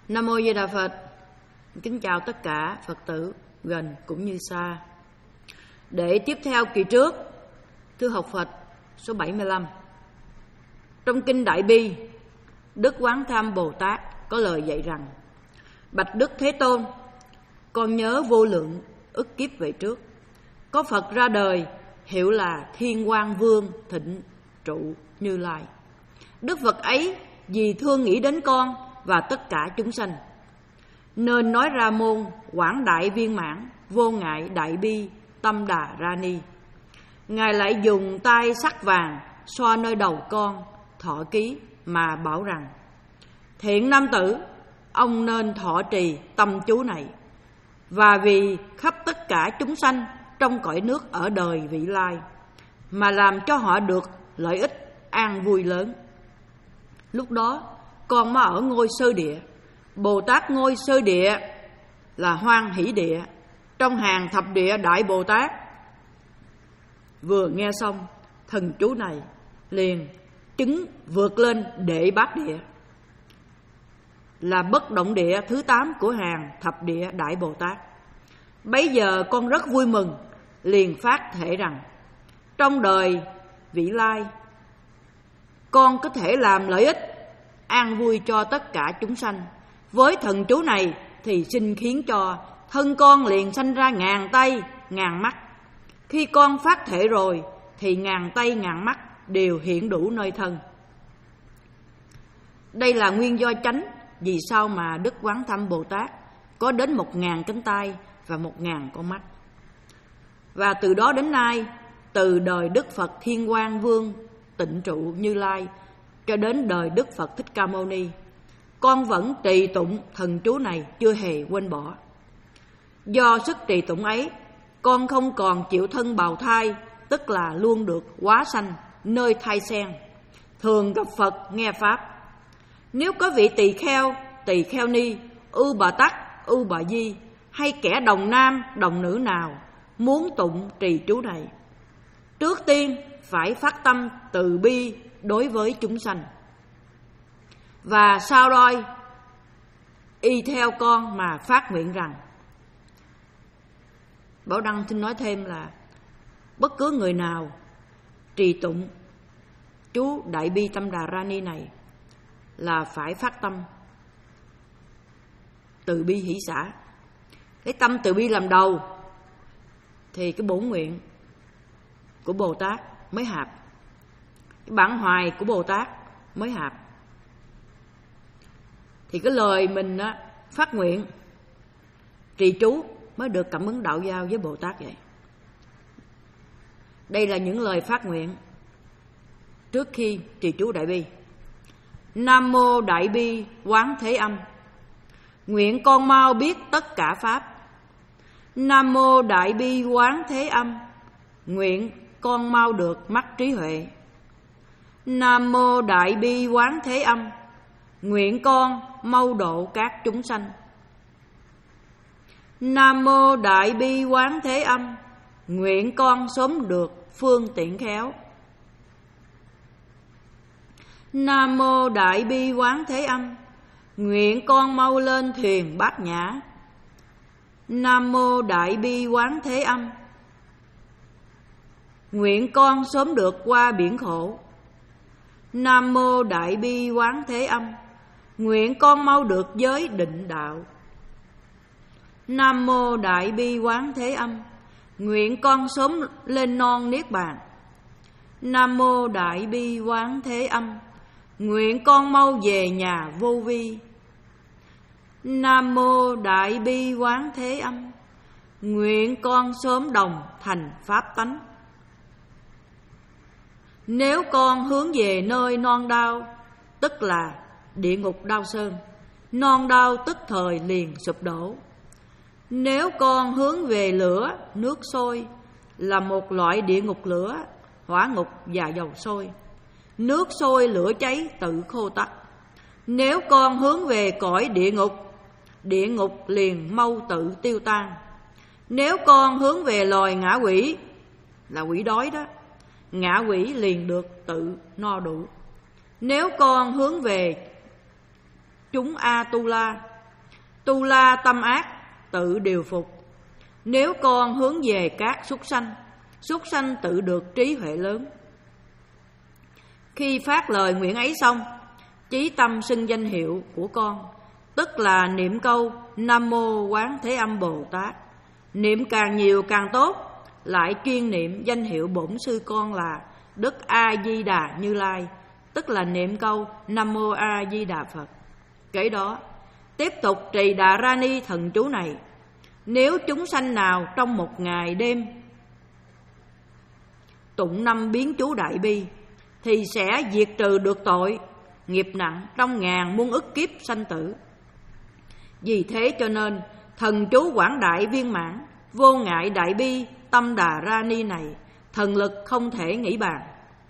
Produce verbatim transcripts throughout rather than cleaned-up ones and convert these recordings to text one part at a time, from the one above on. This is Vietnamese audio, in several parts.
Nam Mô Di Đà Phật. Kính chào tất cả Phật tử gần cũng như xa. Để tiếp theo kỳ trước, thư học Phật số bảy mươi lăm. Trong kinh Đại Bi, Đức Quán Tham Bồ Tát có lời dạy rằng: Bạch Đức Thế Tôn, con nhớ vô lượng ức kiếp về trước, có Phật ra đời hiệu là Thiên Quang Vương Thịnh Trụ Như Lai. Đức Phật ấy vì thương nghĩ đến con và tất cả chúng sanh, nên nói ra môn quảng đại viên mãn vô ngại đại bi tâm đà ra ni. Ngài lại dùng tay sắc vàng xoa nơi đầu con thọ ký mà bảo rằng: Thiện nam tử, ông nên thọ trì tâm chú này, và vì khắp tất cả chúng sanh trong cõi nước ở đời vị lai, mà làm cho họ được lợi ích an vui lớn. Lúc đó con mới ở ngôi sơ địa. Bồ Tát ngôi sơ địa là hoan hỷ địa, trong hàng thập địa đại Bồ Tát. Vừa nghe xong thần chú này, liền chứng vượt lên đệ bát địa, là bất động địa thứ tám của hàng thập địa đại Bồ Tát. Bấy giờ con rất vui mừng, liền phát thể rằng: Trong đời vị lai, con có thể làm lợi ích an vui cho tất cả chúng sanh. Với thần chú này thì xin khiến cho thân con liền sanh ra ngàn tay ngàn mắt. Khi con phát thể rồi thì ngàn tay ngàn mắt đều hiện đủ nơi thân. Đây là nguyên do chánh vì sao mà Đức Quán Thâm Bồ Tát có đến một ngàn cánh tay và một ngàn con mắt. Và từ đó đến nay, từ đời Đức Phật Thiên Quang Vương Tịnh Trụ Như Lai cho đến đời Đức Phật Thích Ca Mâu Ni, con vẫn trì tụng thần chú này chưa hề quên bỏ. Do sức trì tụng ấy, con không còn chịu thân bào thai, tức là luôn được hóa sanh nơi thai sen, thường gặp Phật nghe Pháp. Nếu có vị tỳ kheo, tỳ kheo ni, ưu bà tắc, ưu bà di, hay kẻ đồng nam, đồng nữ nào muốn tụng trì chú này, trước tiên phải phát tâm từ bi đối với chúng sanh, và sau đó y theo con mà phát nguyện rằng. Bảo Đăng xin nói thêm là bất cứ người nào trì tụng chú Đại Bi Tâm Đà Ra Ni này là phải phát tâm từ bi hỷ xả. Cái tâm từ bi làm đầu thì cái bổn nguyện của Bồ Tát mới hạp, cái bản hoài của Bồ Tát mới hạp. Thì cái lời mình á, phát nguyện trì chú mới được cảm ứng đạo giao với Bồ Tát vậy. Đây là những lời phát nguyện trước khi trì chú Đại Bi. Nam Mô Đại Bi Quán Thế Âm, nguyện con mau biết tất cả Pháp. Nam Mô Đại Bi Quán Thế Âm, nguyện con mau được mắt trí huệ. Nam Mô Đại Bi Quán Thế Âm, nguyện con mau độ các chúng sanh. Nam Mô Đại Bi Quán Thế Âm, nguyện con sớm được phương tiện khéo. Nam Mô Đại Bi Quán Thế Âm, nguyện con mau lên thuyền Bát Nhã. Nam Mô Đại Bi Quán Thế Âm, nguyện con sớm được qua biển khổ. Nam Mô Đại Bi Quán Thế Âm, nguyện con mau được giới định đạo. Nam Mô Đại Bi Quán Thế Âm, nguyện con sớm lên non niết bàn. Nam Mô Đại Bi Quán Thế Âm, nguyện con mau về nhà vô vi. Nam Mô Đại Bi Quán Thế Âm, nguyện con sớm đồng thành pháp tánh. Nếu con hướng về nơi non đau, tức là địa ngục đau sơn, non đau tức thời liền sụp đổ. Nếu con hướng về lửa, nước sôi, là một loại địa ngục lửa, hỏa ngục và dầu sôi. Nước sôi lửa cháy tự khô tắt. Nếu con hướng về cõi địa ngục, địa ngục liền mau tự tiêu tan. Nếu con hướng về loài ngã quỷ, là quỷ đói đó, ngã quỷ liền được tự no đủ. Nếu con hướng về chúng A-tu-la, tu la tâm ác, tự điều phục. Nếu con hướng về các súc sanh, súc sanh tự được trí huệ lớn. Khi phát lời nguyện ấy xong, chí tâm xưng danh hiệu của con, tức là niệm câu Nam Mô Quán Thế Âm Bồ Tát. Niệm càng nhiều càng tốt, lại chuyên niệm danh hiệu bổn sư con là Đức A Di Đà Như Lai, tức là niệm câu Nam Mô A Di Đà Phật. Kế đó tiếp tục trì Đà Ra Ni thần chú này. Nếu chúng sanh nào trong một ngày đêm tụng năm biến chú Đại Bi, thì sẽ diệt trừ được tội nghiệp nặng trong ngàn muôn ức kiếp sanh tử. Vì thế cho nên thần chú quảng đại viên mãn vô ngại Đại Bi Tâm Đà Ra Ni này thần lực không thể nghĩ bàn.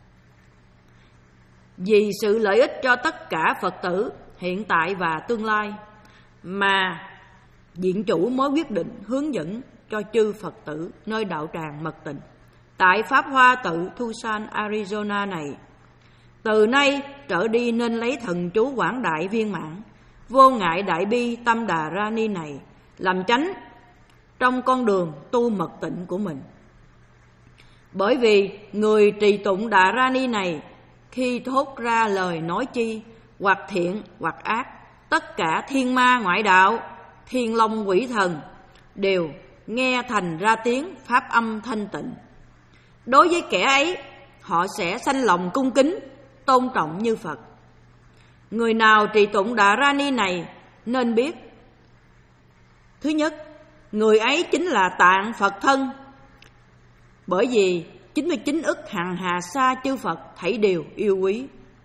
Vì sự lợi ích cho tất cả Phật tử hiện tại và tương lai, mà Viện Chủ mới quyết định hướng dẫn cho chư Phật tử nơi đạo tràng Mật Tịnh tại Pháp Hoa Tự Tucson, Arizona này, từ nay trở đi nên lấy thần chú quảng đại viên mãn vô ngại Đại Bi Tâm Đà Ra Ni này làm chánh trong con đường tu mật tịnh của mình. Bởi vì người trì tụng Đà Ra Ni này khi thốt ra lời nói chi, hoặc thiện hoặc ác, tất cả thiên ma ngoại đạo, thiên long quỷ thần đều nghe thành ra tiếng pháp âm thanh tịnh. Đối với kẻ ấy, họ sẽ sanh lòng cung kính, tôn trọng như Phật. Người nào trì tụng Đà Ra Ni này nên biết, thứ nhất, người ấy chính là tạng Phật thân, bởi vì chín mươi chín ức hằng hà sa chư Phật thảy đều yêu quý.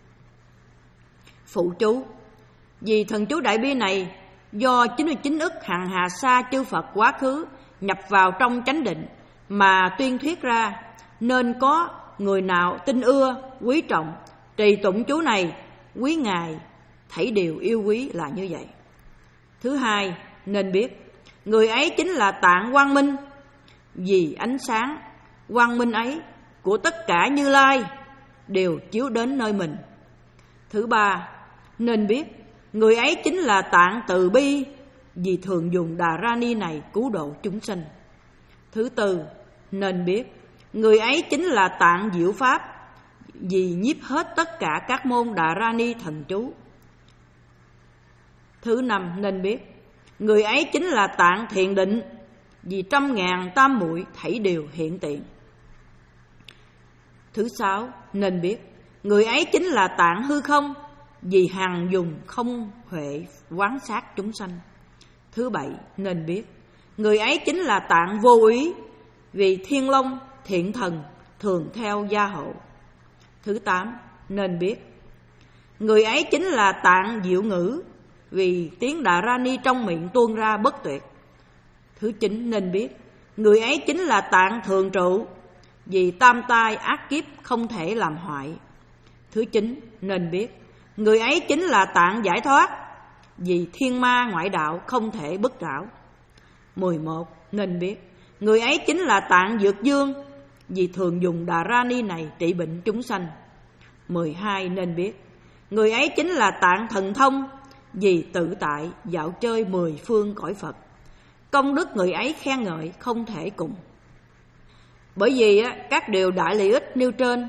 Phụ chú: vì thần chú Đại Bi này do chín mươi chín ức hằng hà sa chư Phật quá khứ nhập vào trong chánh định mà tuyên thuyết ra, nên có người nào tin ưa, quý trọng, trì tụng chú này, quý ngài thảy đều yêu quý là như vậy. Thứ hai, nên biết người ấy chính là tạng quang minh, vì ánh sáng quang minh ấy của tất cả Như Lai đều chiếu đến nơi mình. Thứ ba, nên biết người ấy chính là tạng từ bi, vì thường dùng Đà Ra Ni này cứu độ chúng sinh. Thứ tư, nên biết người ấy chính là tạng diệu pháp, vì nhiếp hết tất cả các môn Đà Ra Ni thần chú. Thứ năm, nên biết người ấy chính là tạng thiền định, vì trăm ngàn tam muội thảy đều hiện tiện. Thứ sáu, nên biết người ấy chính là tạng hư không, vì hằng dùng không huệ quán sát chúng sanh. Thứ bảy, nên biết người ấy chính là tạng vô úy, vì thiên long thiện thần thường theo gia hộ. Thứ tám, nên biết người ấy chính là tạng diệu ngữ, vì tiếng Đà Ra Ni trong miệng tuôn ra bất tuyệt. Thứ chín, nên biết người ấy chính là tạng thường trụ, vì tam tai ác kiếp không thể làm hoại. Thứ chín, nên biết người ấy chính là tạng giải thoát, vì thiên ma ngoại đạo không thể bức đảo. Mười một, nên biết người ấy chính là tạng dược dương, vì thường dùng Đà Ra Ni này trị bệnh chúng sanh. Mười hai, nên biết người ấy chính là tạng thần thông, vì tự tại dạo chơi mười phương cõi Phật. Công đức người ấy khen ngợi không thể cùng. Bởi vì các điều đại lợi ích nêu trên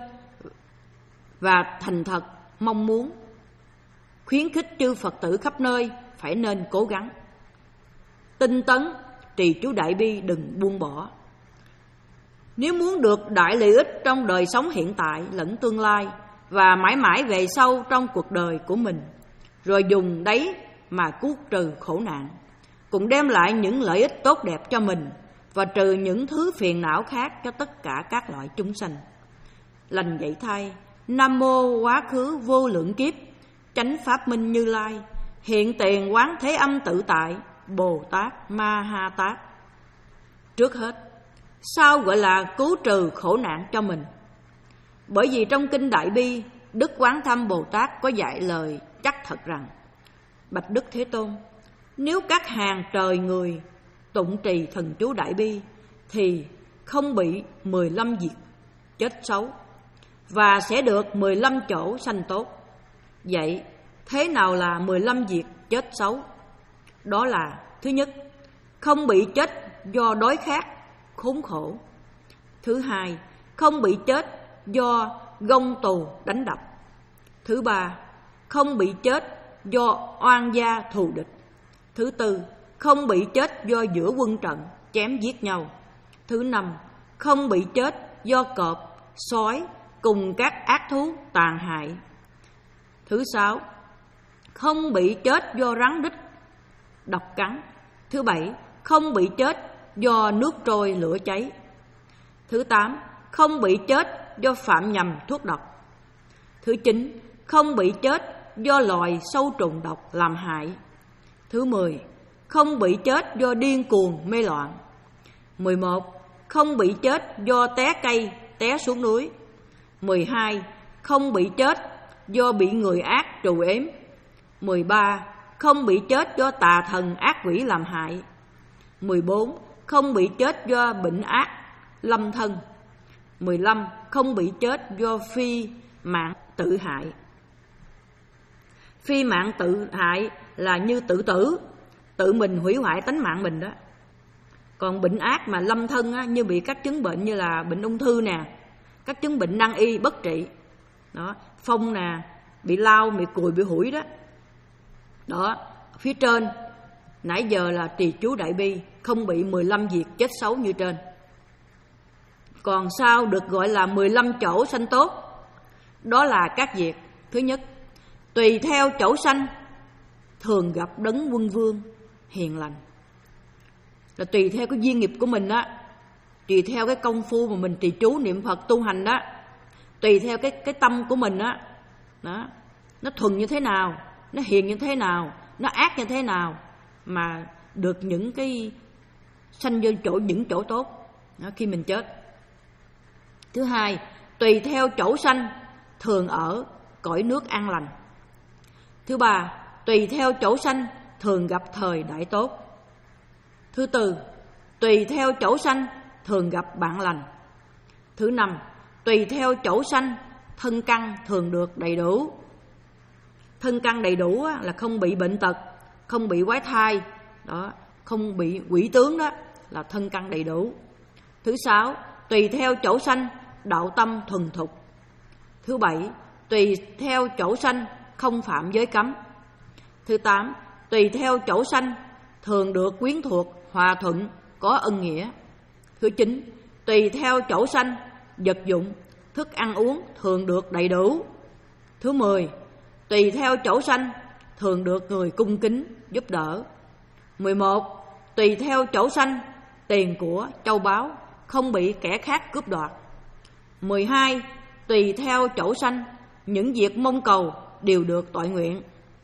và thành thật mong muốn khuyến khích chư Phật tử khắp nơi phải nên cố gắng tinh tấn trì chú Đại Bi, đừng buông bỏ. Nếu muốn được đại lợi ích trong đời sống hiện tại lẫn tương lai, và mãi mãi về sau trong cuộc đời của mình, rồi dùng đấy mà cứu trừ khổ nạn, cũng đem lại những lợi ích tốt đẹp cho mình và trừ những thứ phiền não khác cho tất cả các loại chúng sanh. Lành vậy thay, Nam Mô quá khứ vô lượng kiếp chánh pháp minh Như Lai, hiện tiền quán thế âm tự tại Bồ Tát Ma Ha Tát. Trước hết, sao gọi là cứu trừ khổ nạn cho mình? Bởi vì trong kinh Đại Bi, Đức Quán Thâm Bồ Tát có dạy lời chắc thật rằng: bạch Đức Thế Tôn, nếu các hàng trời người tụng trì thần chú Đại Bi thì không bị mười lăm việc chết xấu, và sẽ được mười lăm chỗ sanh tốt. Vậy thế nào là mười lăm việc chết xấu? Đó là: thứ nhất, không bị chết do đói khát, khốn khổ. Thứ hai, không bị chết do gông tù đánh đập. Thứ ba, không bị chết do oan gia thù địch. Thứ tư, không bị chết do giữa quân trận chém giết nhau. Thứ năm, không bị chết do cọp, sói cùng các ác thú tàn hại. Thứ sáu, không bị chết do rắn đích độc cắn. Thứ bảy, không bị chết do nước trôi lửa cháy. Thứ tám, không bị chết do phạm nhầm thuốc độc. Thứ chín, không bị chết do loài sâu trùng độc làm hại. Thứ mười, không bị chết do điên cuồng mê loạn. Mười một, không bị chết do té cây, té xuống núi. Mười hai, không bị chết do bị người ác trù ếm. Mười ba, không bị chết do tà thần ác quỷ làm hại. Mười bốn, không bị chết do bệnh ác lâm thân. Mười lăm, không bị chết do phi mạng tự hại. Phi mạng tự hại là như tự tử, tự mình hủy hoại tánh mạng mình đó. Còn bệnh ác mà lâm thân á, như bị các chứng bệnh như là bệnh ung thư nè, các chứng bệnh nan y bất trị đó, phong nè, bị lao, bị cùi, bị hủi đó. Đó, phía trên nãy giờ là trì chú đại bi, không bị mười lăm việc chết xấu như trên. Còn sao được gọi là mười lăm chỗ sanh tốt? Đó là các việc: thứ nhất, tùy theo chỗ sanh thường gặp đấng quân vương hiền lành. Là tùy theo cái duyên nghiệp của mình á, tùy theo cái công phu mà mình trì chú niệm Phật tu hành đó, tùy theo cái cái tâm của mình á, đó, nó thuần như thế nào, nó hiền như thế nào, nó ác như thế nào, mà được những cái sanh vô chỗ những chỗ tốt đó, khi mình chết. Thứ hai, tùy theo chỗ sanh thường ở cõi nước an lành. Thứ ba, tùy theo chỗ sanh thường gặp thời đại tốt. Thứ tư, tùy theo chỗ sanh thường gặp bạn lành. Thứ năm, tùy theo chỗ sanh thân căn thường được đầy đủ. Thân căn đầy đủ là không bị bệnh tật, không bị quái thai đó, không bị quỷ tướng, đó là thân căn đầy đủ. Thứ sáu, tùy theo chỗ sanh đạo tâm thuần thục. Thứ bảy, tùy theo chỗ sanh không phạm giới cấm. Thứ tám, tùy theo chỗ sanh thường được quyến thuộc, hòa thuận, có ân nghĩa. Thứ chín, tùy theo chỗ sanh vật dụng, thức ăn uống thường được đầy đủ. Thứ mười, tùy theo chỗ sanh thường được người cung kính giúp đỡ. Mười một, tùy theo chỗ sanh tiền của châu báu không bị kẻ khác cướp đoạt. Mười hai, tùy theo chỗ sanh những việc mong cầu đều được toại nguyện.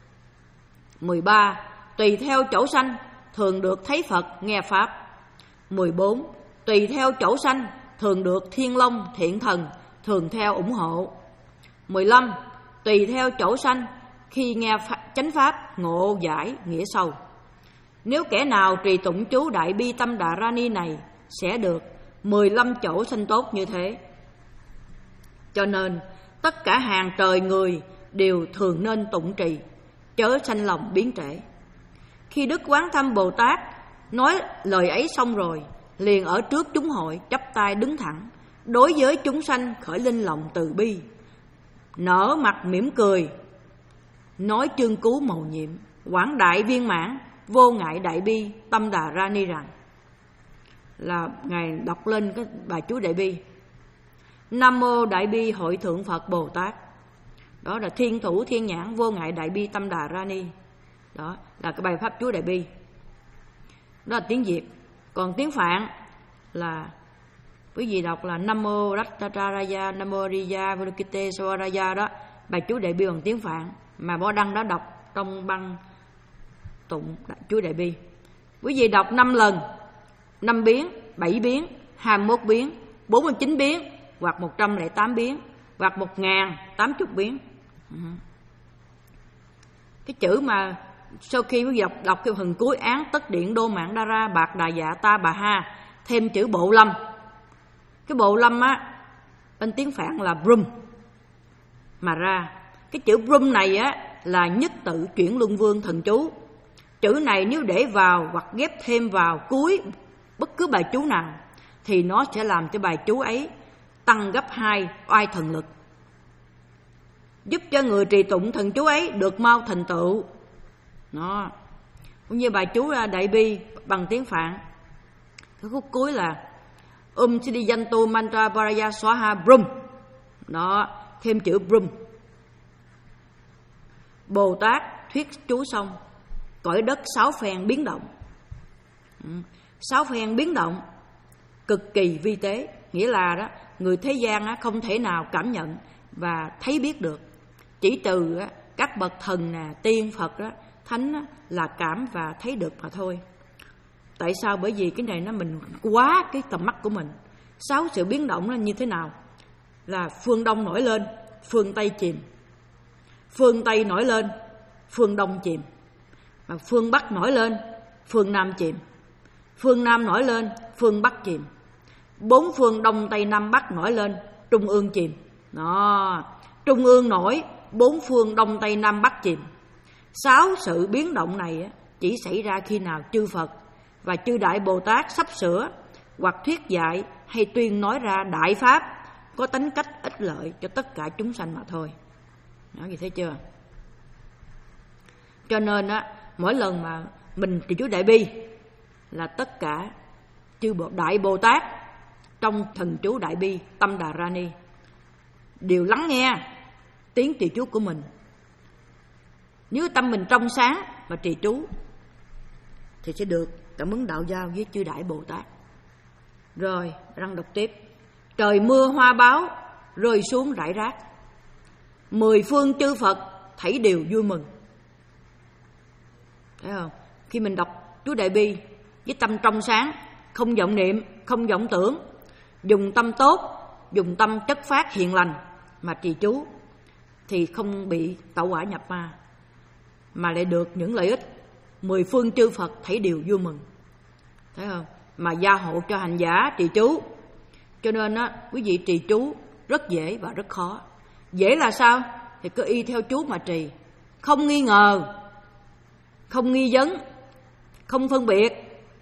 Mười ba, tùy theo chỗ sanh thường được thấy Phật nghe Pháp. Mười bốn, tùy theo chỗ sanh thường được thiên long thiện thần thường theo ủng hộ. Mười lăm, tùy theo chỗ sanh khi nghe chánh Pháp ngộ giải nghĩa sâu. Nếu kẻ nào trì tụng chú Đại Bi Tâm Đà Ra Ni này sẽ được mười lăm chỗ sanh tốt như thế. Cho nên tất cả hàng trời người đều thường nên tụng trì, chớ sanh lòng biến trễ. Khi Đức Quán Thâm Bồ Tát nói lời ấy xong rồi, liền ở trước chúng hội chắp tay đứng thẳng, đối với chúng sanh khởi lên lòng từ bi, nở mặt mỉm cười, nói chương cứu mầu nhiệm, quảng đại viên mãn, vô ngại đại bi Tâm Đà Ra Ni rằng. Là Ngài đọc lên cái bài chú Đại Bi: Nam mô Đại Bi Hội Thượng Phật Bồ Tát. Đó là thiên thủ thiên nhãn vô ngại đại bi Tâm Đà Ra Ni. Đó là cái bài pháp chú Đại Bi. Đó là tiếng Việt. Còn tiếng Phạn là quý vị đọc là Nam mô Rattaraya, Nam mô Riya Virukite Swaraya. Đó, bài chú Đại Bi bằng tiếng Phạn mà Bo Đăng đã đọc trong băng tụng chú Đại Bi. Quý vị đọc năm lần, năm biến, bảy biến, hai mươi mốt biến, bốn mươi chín biến, hoặc một trăm lẻ tám biến, hoặc một ngàn tám mươi biến. Cái chữ mà sau khi quý vị đọc, đọc cái phần cuối án tất điện đô mạng đa ra bạc đà dạ ta bà ha, thêm chữ bộ lâm. Cái bộ lâm á, bên tiếng Phạn là brum mà ra. Cái chữ brum này á là nhất tự chuyển luân vương thần chú. Chữ này nếu để vào hoặc ghép thêm vào cuối bất cứ bài chú nào thì nó sẽ làm cho bài chú ấy tăng gấp hai oai thần lực, giúp cho người trì tụng thần chú ấy được mau thành tựu. Nó cũng như bài chú Đại Bi bằng tiếng Phạn, cái khúc cuối là Um Siddhiyanto Mantra Paraya Swaha Brum. Đó, thêm chữ Brum. Bồ Tát thuyết chú xong, cõi đất sáu phen biến động. Sáu phen biến động cực kỳ vi tế, nghĩa là đó người thế gian không thể nào cảm nhận và thấy biết được, chỉ từ các bậc thần nè, tiên Phật đó, thánh đó, là cảm và thấy được mà thôi. Tại sao? Bởi vì cái này nó mình quá cái tầm mắt của mình. Sáu sự biến động nó như thế nào? Là phương Đông nổi lên, phương Tây chìm, phương Tây nổi lên, phương Đông chìm, và phương Bắc nổi lên, phương Nam chìm, phương Nam nổi lên, phương Bắc chìm, bốn phương Đông Tây Nam Bắc nổi lên, trung ương chìm. Đó, trung ương nổi, bốn phương Đông Tây Nam Bắc chìm. Sáu sự biến động này chỉ xảy ra khi nào chư Phật và chư Đại Bồ Tát sắp sửa hoặc thuyết dạy hay tuyên nói ra đại pháp có tính cách ích lợi cho tất cả chúng sanh mà thôi. Nói gì thấy chưa? Cho nên á, mỗi lần mà mình trì chú Đại Bi là tất cả chư Bộ Đại Bồ Tát trong thần chú Đại Bi Tâm Đà Rani đều lắng nghe tiếng trì chú của mình. Nếu tâm mình trong sáng và trì chú thì sẽ được cảm ứng đạo giao với chư Đại Bồ Tát. Rồi răng đọc tiếp. Trời mưa hoa báo rơi xuống rải rác, mười phương chư Phật thảy đều vui mừng. Thấy không? Khi mình đọc chú Đại Bi với tâm trong sáng, không vọng niệm, không vọng tưởng, dùng tâm tốt, dùng tâm chất phát hiền lành mà trì chú thì không bị tẩu hỏa nhập ma, mà lại được những lợi ích mười phương chư Phật thảy đều vui mừng. Thấy không? Mà gia hộ cho hành giả trì chú. Cho nên á, quý vị trì chú rất dễ và rất khó. Dễ là sao? Thì cứ y theo chú mà trì, không nghi ngờ, không nghi vấn, không phân biệt,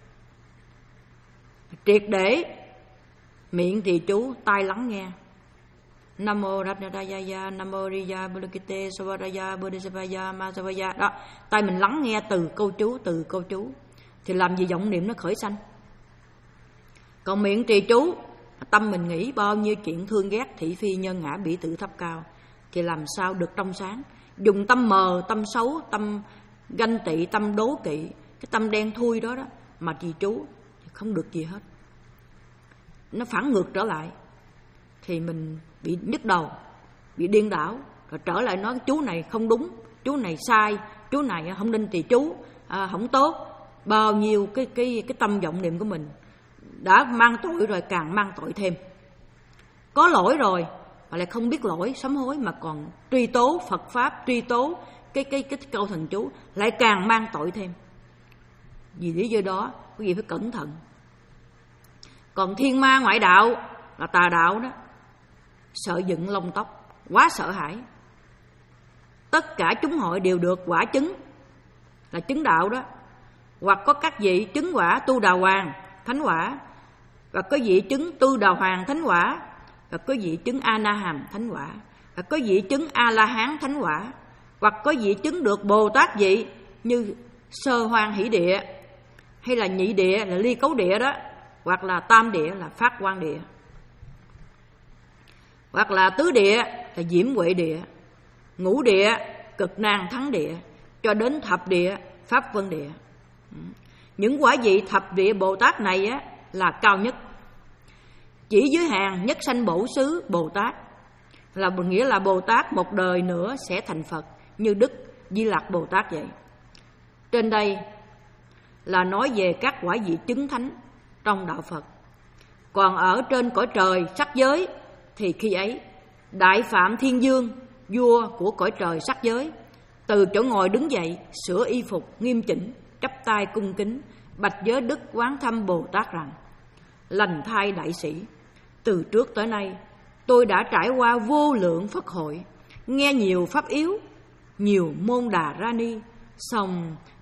triệt để, miệng trì chú, tai lắng nghe. Nam mô Ratnatayaya, Nam mô Riya Bulakite Savaraya Bodhisapaya Masavaya. Đó, tai mình lắng nghe từ câu chú, từ câu chú thì làm gì vọng niệm nó khởi sanh. Còn miệng trì chú, tâm mình nghĩ bao nhiêu chuyện thương ghét, thị phi, nhân ngã, bỉ tự, thấp cao thì làm sao được trong sáng. Dùng tâm mờ, tâm xấu, tâm ganh tị, tâm đố kỵ, cái tâm đen thui đó đó mà trì chú thì không được gì hết. Nó phản ngược trở lại thì mình bị nhức đầu, bị điên đảo, rồi trở lại nói chú này không đúng, chú này sai, chú này không nên trì chú, à, không tốt. Bao nhiêu cái cái cái tâm vọng niệm của mình đã mang tội rồi càng mang tội thêm. Có lỗi rồi mà lại không biết lỗi, sám hối mà còn truy tố Phật pháp, truy tố cái cái cái câu thần chú, lại càng mang tội thêm. Vì lý do đó quý vị phải cẩn thận. Còn thiên ma ngoại đạo là tà đạo đó, sợ dựng lông tóc, quá sợ hãi. Tất cả chúng hội đều được quả chứng là chứng đạo đó, hoặc có các vị chứng quả tu đà hoàng thánh quả, và có vị chứng tu đà hoàng thánh quả, và có vị chứng a na hàm thánh quả, và có vị chứng a la hán thánh quả, hoặc có vị chứng được Bồ Tát vị như sơ hoan hỷ địa, hay là nhị địa là ly cấu địa đó, hoặc là tam địa là phát quang địa, hoặc là tứ địa là diễm huệ địa, ngũ địa cực nan thắng địa, cho đến thập địa pháp vân địa. Những quả vị thập địa Bồ Tát này á, là cao nhất. Chỉ dưới hàng nhất sanh bổ xứ Bồ Tát, là nghĩa là Bồ Tát một đời nữa sẽ thành Phật như Đức Di Lặc Bồ Tát vậy. Trên đây là nói về các quả vị chứng thánh trong đạo Phật. Còn ở trên cõi trời sắc giới thì khi ấy Đại Phạm Thiên Dương, vua của cõi trời sắc giới, từ chỗ ngồi đứng dậy, sửa y phục nghiêm chỉnh, chắp tay cung kính, bạch giới Đức Quán Thâm Bồ Tát rằng: lành thai đại sĩ, từ trước tới nay tôi đã trải qua vô lượng Phật hội, nghe nhiều pháp yếu, nhiều môn đà ra ni, song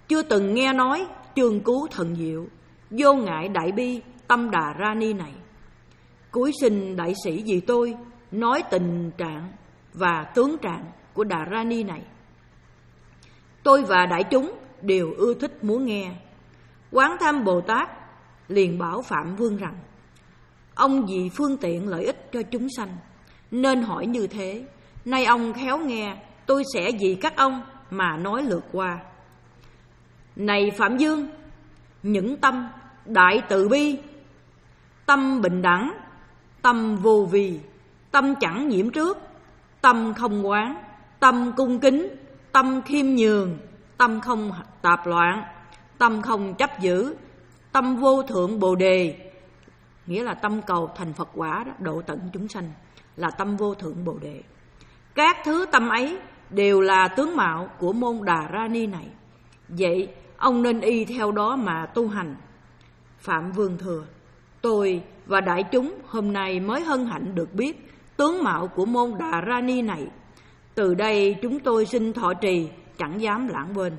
chưa từng nghe nói chương cứu thần diệu, vô ngại đại bi tâm Đà Ra Ni này. Cúi xin đại sĩ vì tôi nói tình trạng và tướng trạng của Đà Ra Ni này. Tôi và đại chúng đều ưa thích muốn nghe. Quán Tham Bồ Tát liền bảo Phạm Vương rằng: ông vì phương tiện lợi ích cho chúng sanh nên hỏi như thế, nay ông khéo nghe, tôi sẽ vì các ông mà nói lượt qua. Này Phạm Vương, những tâm đại từ bi, tâm bình đẳng, tâm vô vi, tâm chẳng nhiễm trước, tâm không quán, tâm cung kính, tâm khiêm nhường, tâm không tạp loạn, tâm không chấp giữ, tâm vô thượng bồ đề, nghĩa là tâm cầu thành Phật quả đó, độ tận chúng sanh, là tâm vô thượng bồ đề. Các thứ tâm ấy đều là tướng mạo của môn Đà Ra Ni này. Vậy ông nên y theo đó mà tu hành. Phạm Vương thưa: tôi và đại chúng hôm nay mới hân hạnh được biết tướng mạo của môn Đà Ra Ni này. Từ đây chúng tôi xin thọ trì, chẳng dám lãng quên.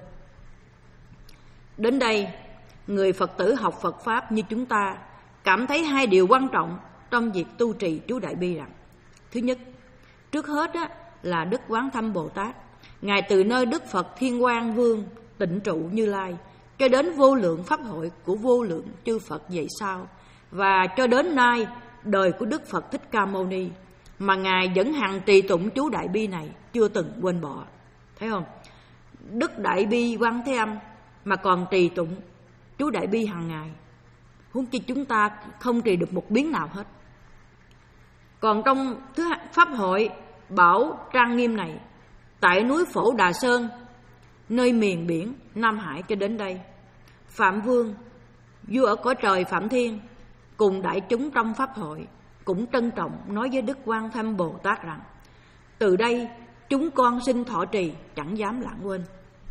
Đến đây, người Phật tử học Phật Pháp như chúng ta cảm thấy hai điều quan trọng trong việc tu trì chú Đại Bi rằng: thứ nhất, trước hết á, là Đức Quán Thâm Bồ Tát. Ngài từ nơi Đức Phật Thiên Quang Vương Tịnh Trụ Như Lai cho đến vô lượng pháp hội của vô lượng chư Phật vậy sao, và cho đến nay đời của Đức Phật Thích Ca Mâu Ni, mà Ngài vẫn hằng trì tụng chú Đại Bi này, chưa từng quên bỏ. Thấy không? Đức Đại Bi Quán Thế Âm mà còn trì tụng chú Đại Bi hàng ngày, huống chi chúng ta không trì được một biến nào hết. Còn trong thứ pháp hội bảo trang nghiêm này, tại núi Phổ Đà Sơn, nơi miền biển Nam Hải cho đến đây, Phạm Vương, vua ở cõi trời Phạm Thiên, cùng đại chúng trong pháp hội cũng trân trọng nói với Đức Quan Thâm Bồ Tát rằng: từ đây chúng con xin thọ trì, chẳng dám lãng quên.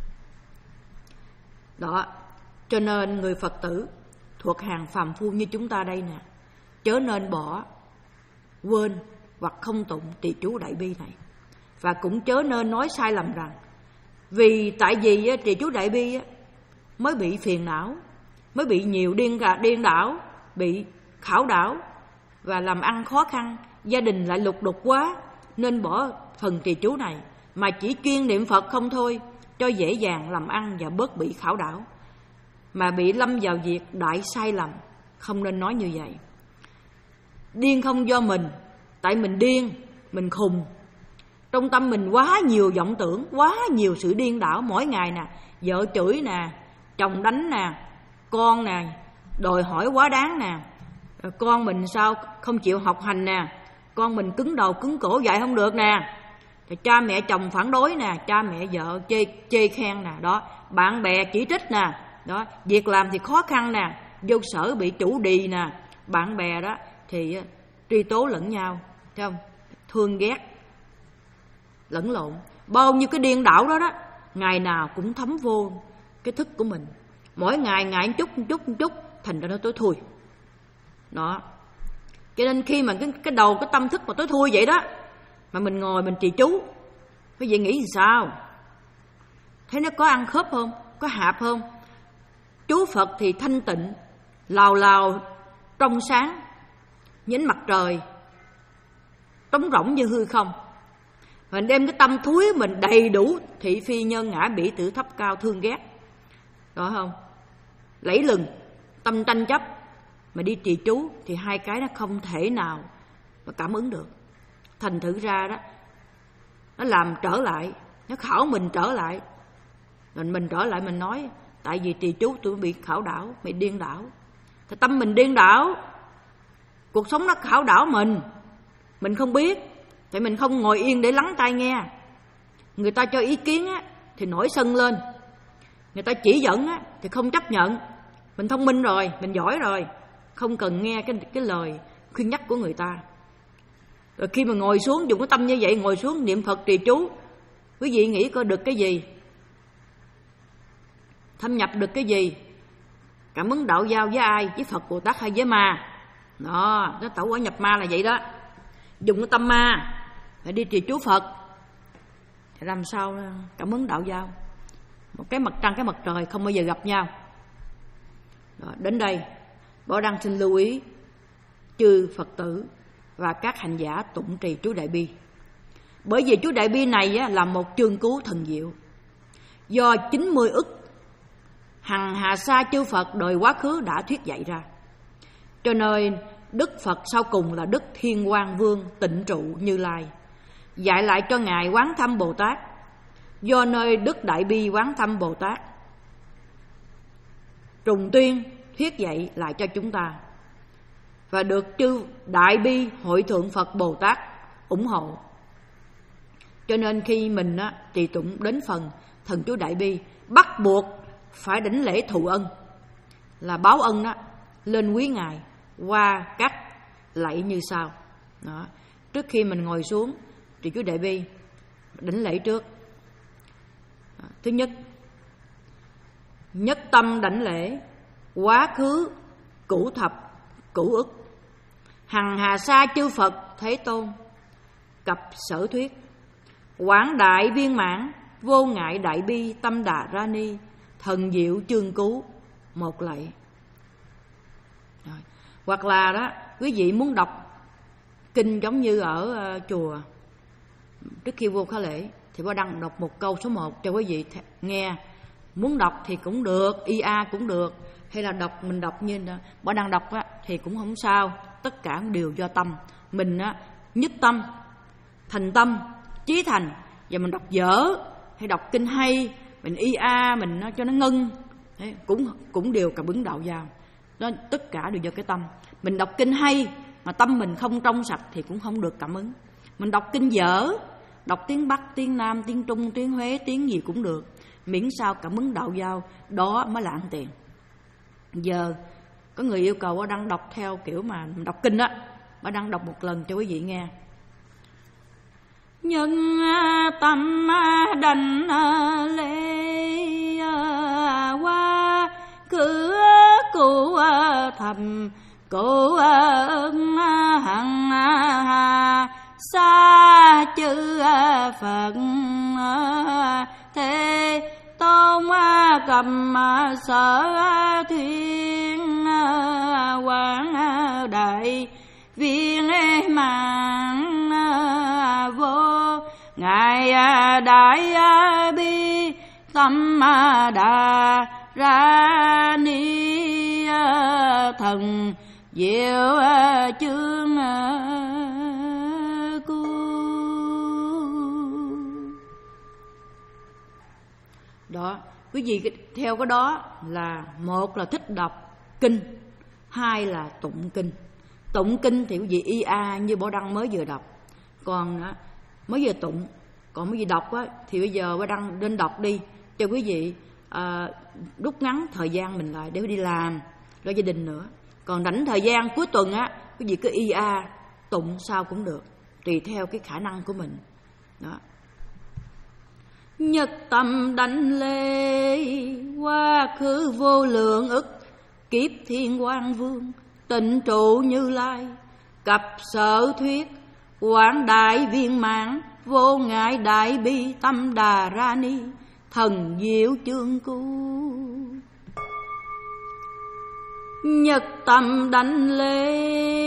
Đó, cho nên người Phật tử thuộc hàng phàm phu như chúng ta đây nè, chớ nên bỏ, quên hoặc không tụng trì chú Đại Bi này. Và cũng chớ nên nói sai lầm rằng vì tại vì trì chú Đại Bi mới bị phiền não, mới bị nhiều điên điên đảo, bị khảo đảo và làm ăn khó khăn, gia đình lại lục đục quá, nên bỏ phần trì chú này mà chỉ chuyên niệm Phật không thôi, cho dễ dàng làm ăn và bớt bị khảo đảo, mà bị lâm vào việc đại sai lầm. Không nên nói như vậy. Điên không do mình, tại mình điên, mình khùng, trong tâm mình quá nhiều vọng tưởng, quá nhiều sự điên đảo. Mỗi ngày nè, vợ chửi nè, chồng đánh nè, con nè đòi hỏi quá đáng nè, con mình sao không chịu học hành nè, con mình cứng đầu cứng cổ dạy không được nè, thì cha mẹ chồng phản đối nè, cha mẹ vợ chê chê khen nè, đó, bạn bè chỉ trích nè, đó, việc làm thì khó khăn nè, vô sở bị chủ đì nè, bạn bè đó thì truy tố lẫn nhau, thấy không? Thương ghét lẫn lộn, bao nhiêu cái điên đảo đó đó, ngày nào cũng thấm vô cái thức của mình, mỗi ngày ngày một chút một chút một chút, thành ra nó tối thui. Đó, cho nên khi mà cái cái đầu cái tâm thức mà tối thui vậy đó, mà mình ngồi mình trì chú, quý vị nghĩ sao? Thấy nó có ăn khớp không? Có hạp không? Chú Phật thì thanh tịnh, lào lào trong sáng, như ánh mặt trời, trống rỗng như hư không. Mình đem cái tâm thúi mình đầy đủ thị phi nhân ngã bỉ tử thấp cao thương ghét, đó không? Lẫy lừng, tâm tranh chấp, mà đi trì chú thì hai cái nó không thể nào mà cảm ứng được. Thành thử ra đó, nó làm trở lại, nó khảo mình trở lại, mình mình trở lại mình nói tại vì trì chú tôi bị khảo đảo, bị điên đảo. Thì tâm mình điên đảo, cuộc sống nó khảo đảo mình, mình không biết, tại mình không ngồi yên để lắng tai nghe. Người ta cho ý kiến á, thì nổi sân lên, người ta chỉ dẫn á, thì không chấp nhận. Mình thông minh rồi, mình giỏi rồi, không cần nghe cái, cái lời khuyên nhắc của người ta. Rồi khi mà ngồi xuống, dùng cái tâm như vậy, ngồi xuống niệm Phật trì chú, quý vị nghĩ coi được cái gì? Thâm nhập được cái gì? Cảm ứng đạo giao với ai? Với Phật Bồ Tát hay với ma? Đó, nó tẩu quả nhập ma là vậy đó. Dùng cái tâm ma phải đi trì chú Phật thì làm sao cảm ứng đạo giao? một cái mặt trăng cái mặt trời không bao giờ gặp nhau. Đó, đến đây Bảo Đăng xin lưu ý chư Phật tử và các hành giả tụng trì chú Đại Bi. Bởi vì chú Đại Bi này á, là một chương cứu thần diệu, do chín mươi ức hằng hà sa chư Phật đời quá khứ đã thuyết dạy ra. Cho nên Đức Phật sau cùng là Đức Thiên Quang Vương Tịnh Trụ Như Lai dạy lại cho Ngài Quán Thâm Bồ Tát, do nơi Đức Đại Bi Quán Thâm Bồ Tát trùng tuyên thuyết dạy lại cho chúng ta, và được chư Đại Bi Hội Thượng Phật Bồ Tát ủng hộ. Cho nên khi mình á, trì tụng đến phần thần chú Đại Bi, bắt buộc phải đảnh lễ thù ân, là báo ân đó, lên quý Ngài qua các lạy như sau. Đó. Trước khi mình ngồi xuống trì chú Đại Bi, đảnh lễ trước. Đó. Thứ nhất, nhất tâm đảnh lễ quá khứ cửu thập cửu ức hằng hà sa chư Phật Thế Tôn cập sở thuyết quảng đại viên mãn vô ngại đại bi tâm đà ra ni thần diệu chương cứu một lạy. Rồi. Hoặc là đó, quý vị muốn đọc kinh giống như ở uh, chùa trước khi vô khóa lễ thì Bảo Đăng đọc một câu số một cho quý vị th- nghe. Muốn đọc thì cũng được, i a cũng được, hay là đọc mình đọc như Bảo Đăng đọc á, thì cũng không sao. Tất cả đều do tâm mình á, nhất tâm, thành tâm, chí thành. Và mình đọc dở hay đọc kinh hay, mình i a mình nó cho nó ngưng, đấy, cũng cũng đều cảm ứng đạo vào. Đó, tất cả đều do cái tâm. Mình đọc kinh hay mà tâm mình không trong sạch thì cũng không được cảm ứng. Mình đọc kinh dở, đọc tiếng Bắc, tiếng Nam, tiếng Trung, tiếng Huế, tiếng gì cũng được, miễn sao cảm ứng đạo giao, đó mới là ăn tiền. Giờ có người yêu cầu Bảo Đăng đọc theo kiểu mà đọc kinh á, Bảo Đăng đọc một lần cho quý vị nghe. Nhân tâm đảnh lễ qua cửa cụ thầm cụ ân hằng hà xa chư Phật Thế Tôn cầm sở thuyên quảng đại viên mạng vô ngài đại bi tâm đà ra ni thần diệu chương cu. Đó, quý vị theo cái đó là một là thích đọc kinh, hai là tụng kinh. Tụng kinh thì quý vị i a như Bảo Đăng mới vừa đọc, còn á, mới vừa tụng. Còn mới vừa đọc á, thì bây giờ Bảo Đăng nên đọc đi cho quý vị à, rút ngắn thời gian mình lại để đi làm lo gia đình nữa. Còn rảnh thời gian cuối tuần á, quý vị cứ i a tụng sao cũng được, tùy theo cái khả năng của mình. Đó. Nhất tâm đảnh lễ quá khứ vô lượng ức kiếp Thiên Quang Vương Tịnh Trụ Như Lai cập sở thuyết quảng đại viên mãn vô ngại đại bi tâm đà ra ni thần diệu chương cứu. Nhất tâm đảnh lễ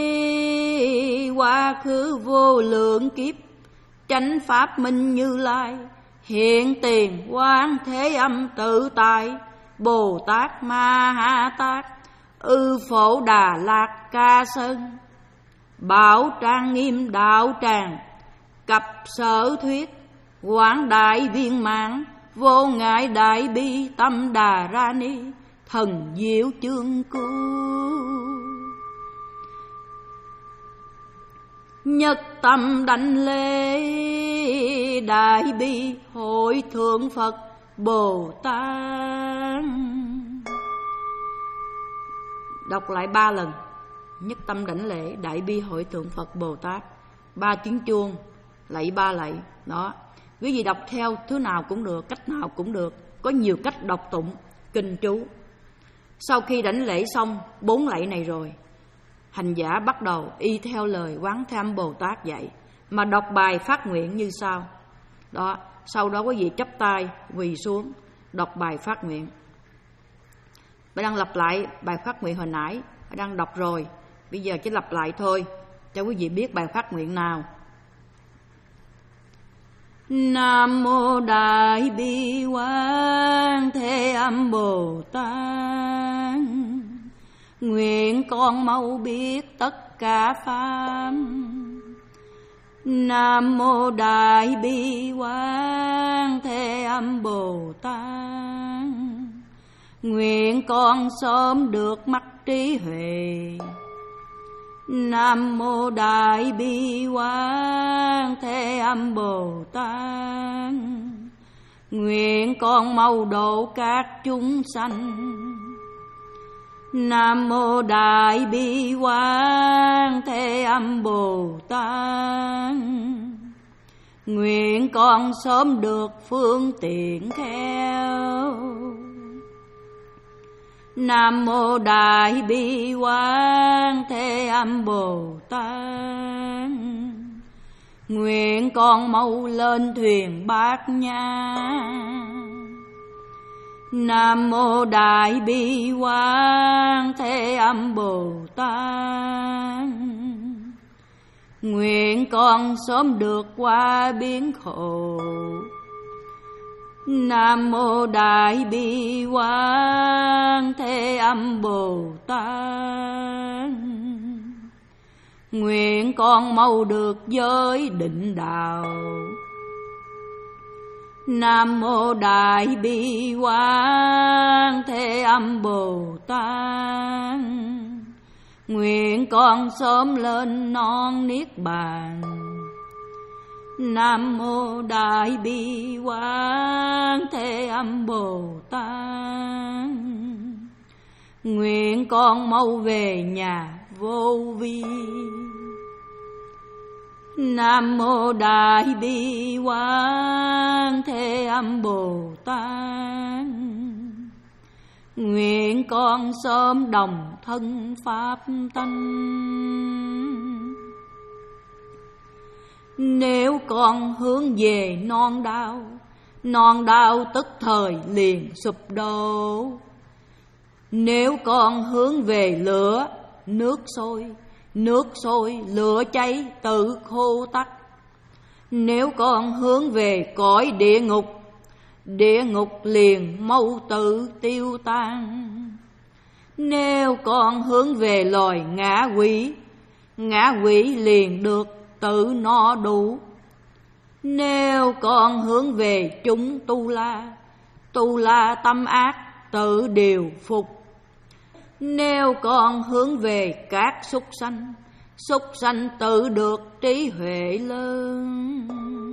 quá khứ vô lượng kiếp chánh pháp minh Như Lai hiện tiền quán thế âm tự tại Bồ Tát Ma Ha Tát ư phổ Đà Lạt Ca Sơn bảo trang nghiêm đạo tràng cập sở thuyết quảng đại viên mãn vô ngại đại bi tâm đà ra ni thần diệu chương cứu. Nhất tâm đảnh lễ đại bi Hội Thượng Phật Bồ Tát. Đọc lại ba lần. Nhất tâm đảnh lễ đại bi Hội Thượng Phật Bồ Tát, ba tiếng chuông, lạy ba lạy. Đó, quý vị đọc theo thứ nào cũng được, cách nào cũng được, có nhiều cách đọc tụng kinh chú. Sau khi đảnh lễ xong bốn lạy này rồi, hành giả bắt đầu y theo lời Quán Thế Âm Bồ Tát dạy mà đọc bài phát nguyện như sau. Đó, sau đó quý vị chắp tay quỳ xuống đọc bài phát nguyện. Bà đang lặp lại bài phát nguyện hồi nãy, bà đang đọc rồi. Bây giờ chỉ lặp lại thôi, cho quý vị biết bài phát nguyện nào. Nam mô Đại Bi Quán Thế Âm Bồ Tát. Nguyện con mau biết tất cả pháp. Nam mô Đại Bi Quán Thế Âm Bồ Tát. Nguyện con sớm được mắt trí huệ. Nam mô Đại Bi Quán Thế Âm Bồ Tát. Nguyện con mau độ các chúng sanh. Nam mô Đại Bi Quán Thế Âm Bồ Tát. Nguyện con sớm được phương tiện khéo. Nam mô Đại Bi Quán Thế Âm Bồ Tát. Nguyện con mau lên thuyền Bát Nhã. Nam mô Đại Bi Quán Thế Âm Bồ Tát. Nguyện con sớm được qua biến khổ. Nam mô Đại Bi Quán Thế Âm Bồ Tát. Nguyện con mau được giới định đạo. Nam mô Đại Bi Quán Thế Âm Bồ Tát. Nguyện con sớm lên non niết bàn. Nam mô Đại Bi Quán Thế Âm Bồ Tát. Nguyện con mau về nhà vô vi. Nam mô Đại Bi Quán Thế Âm Bồ Tát. Nguyện con sớm đồng thân pháp tánh. Nếu con hướng về non đau, non đau tức thời liền sụp đổ. Nếu con hướng về lửa, nước sôi, nước sôi lửa cháy tự khô tắt. Nếu con hướng về cõi địa ngục, địa ngục liền mau tự tiêu tan. Nếu con hướng về loài ngã quỷ, ngã quỷ liền được tự no đủ. Nếu con hướng về chúng tu la, tu la tâm ác tự điều phục. Nếu con hướng về các súc sanh, súc sanh tự được trí huệ lớn.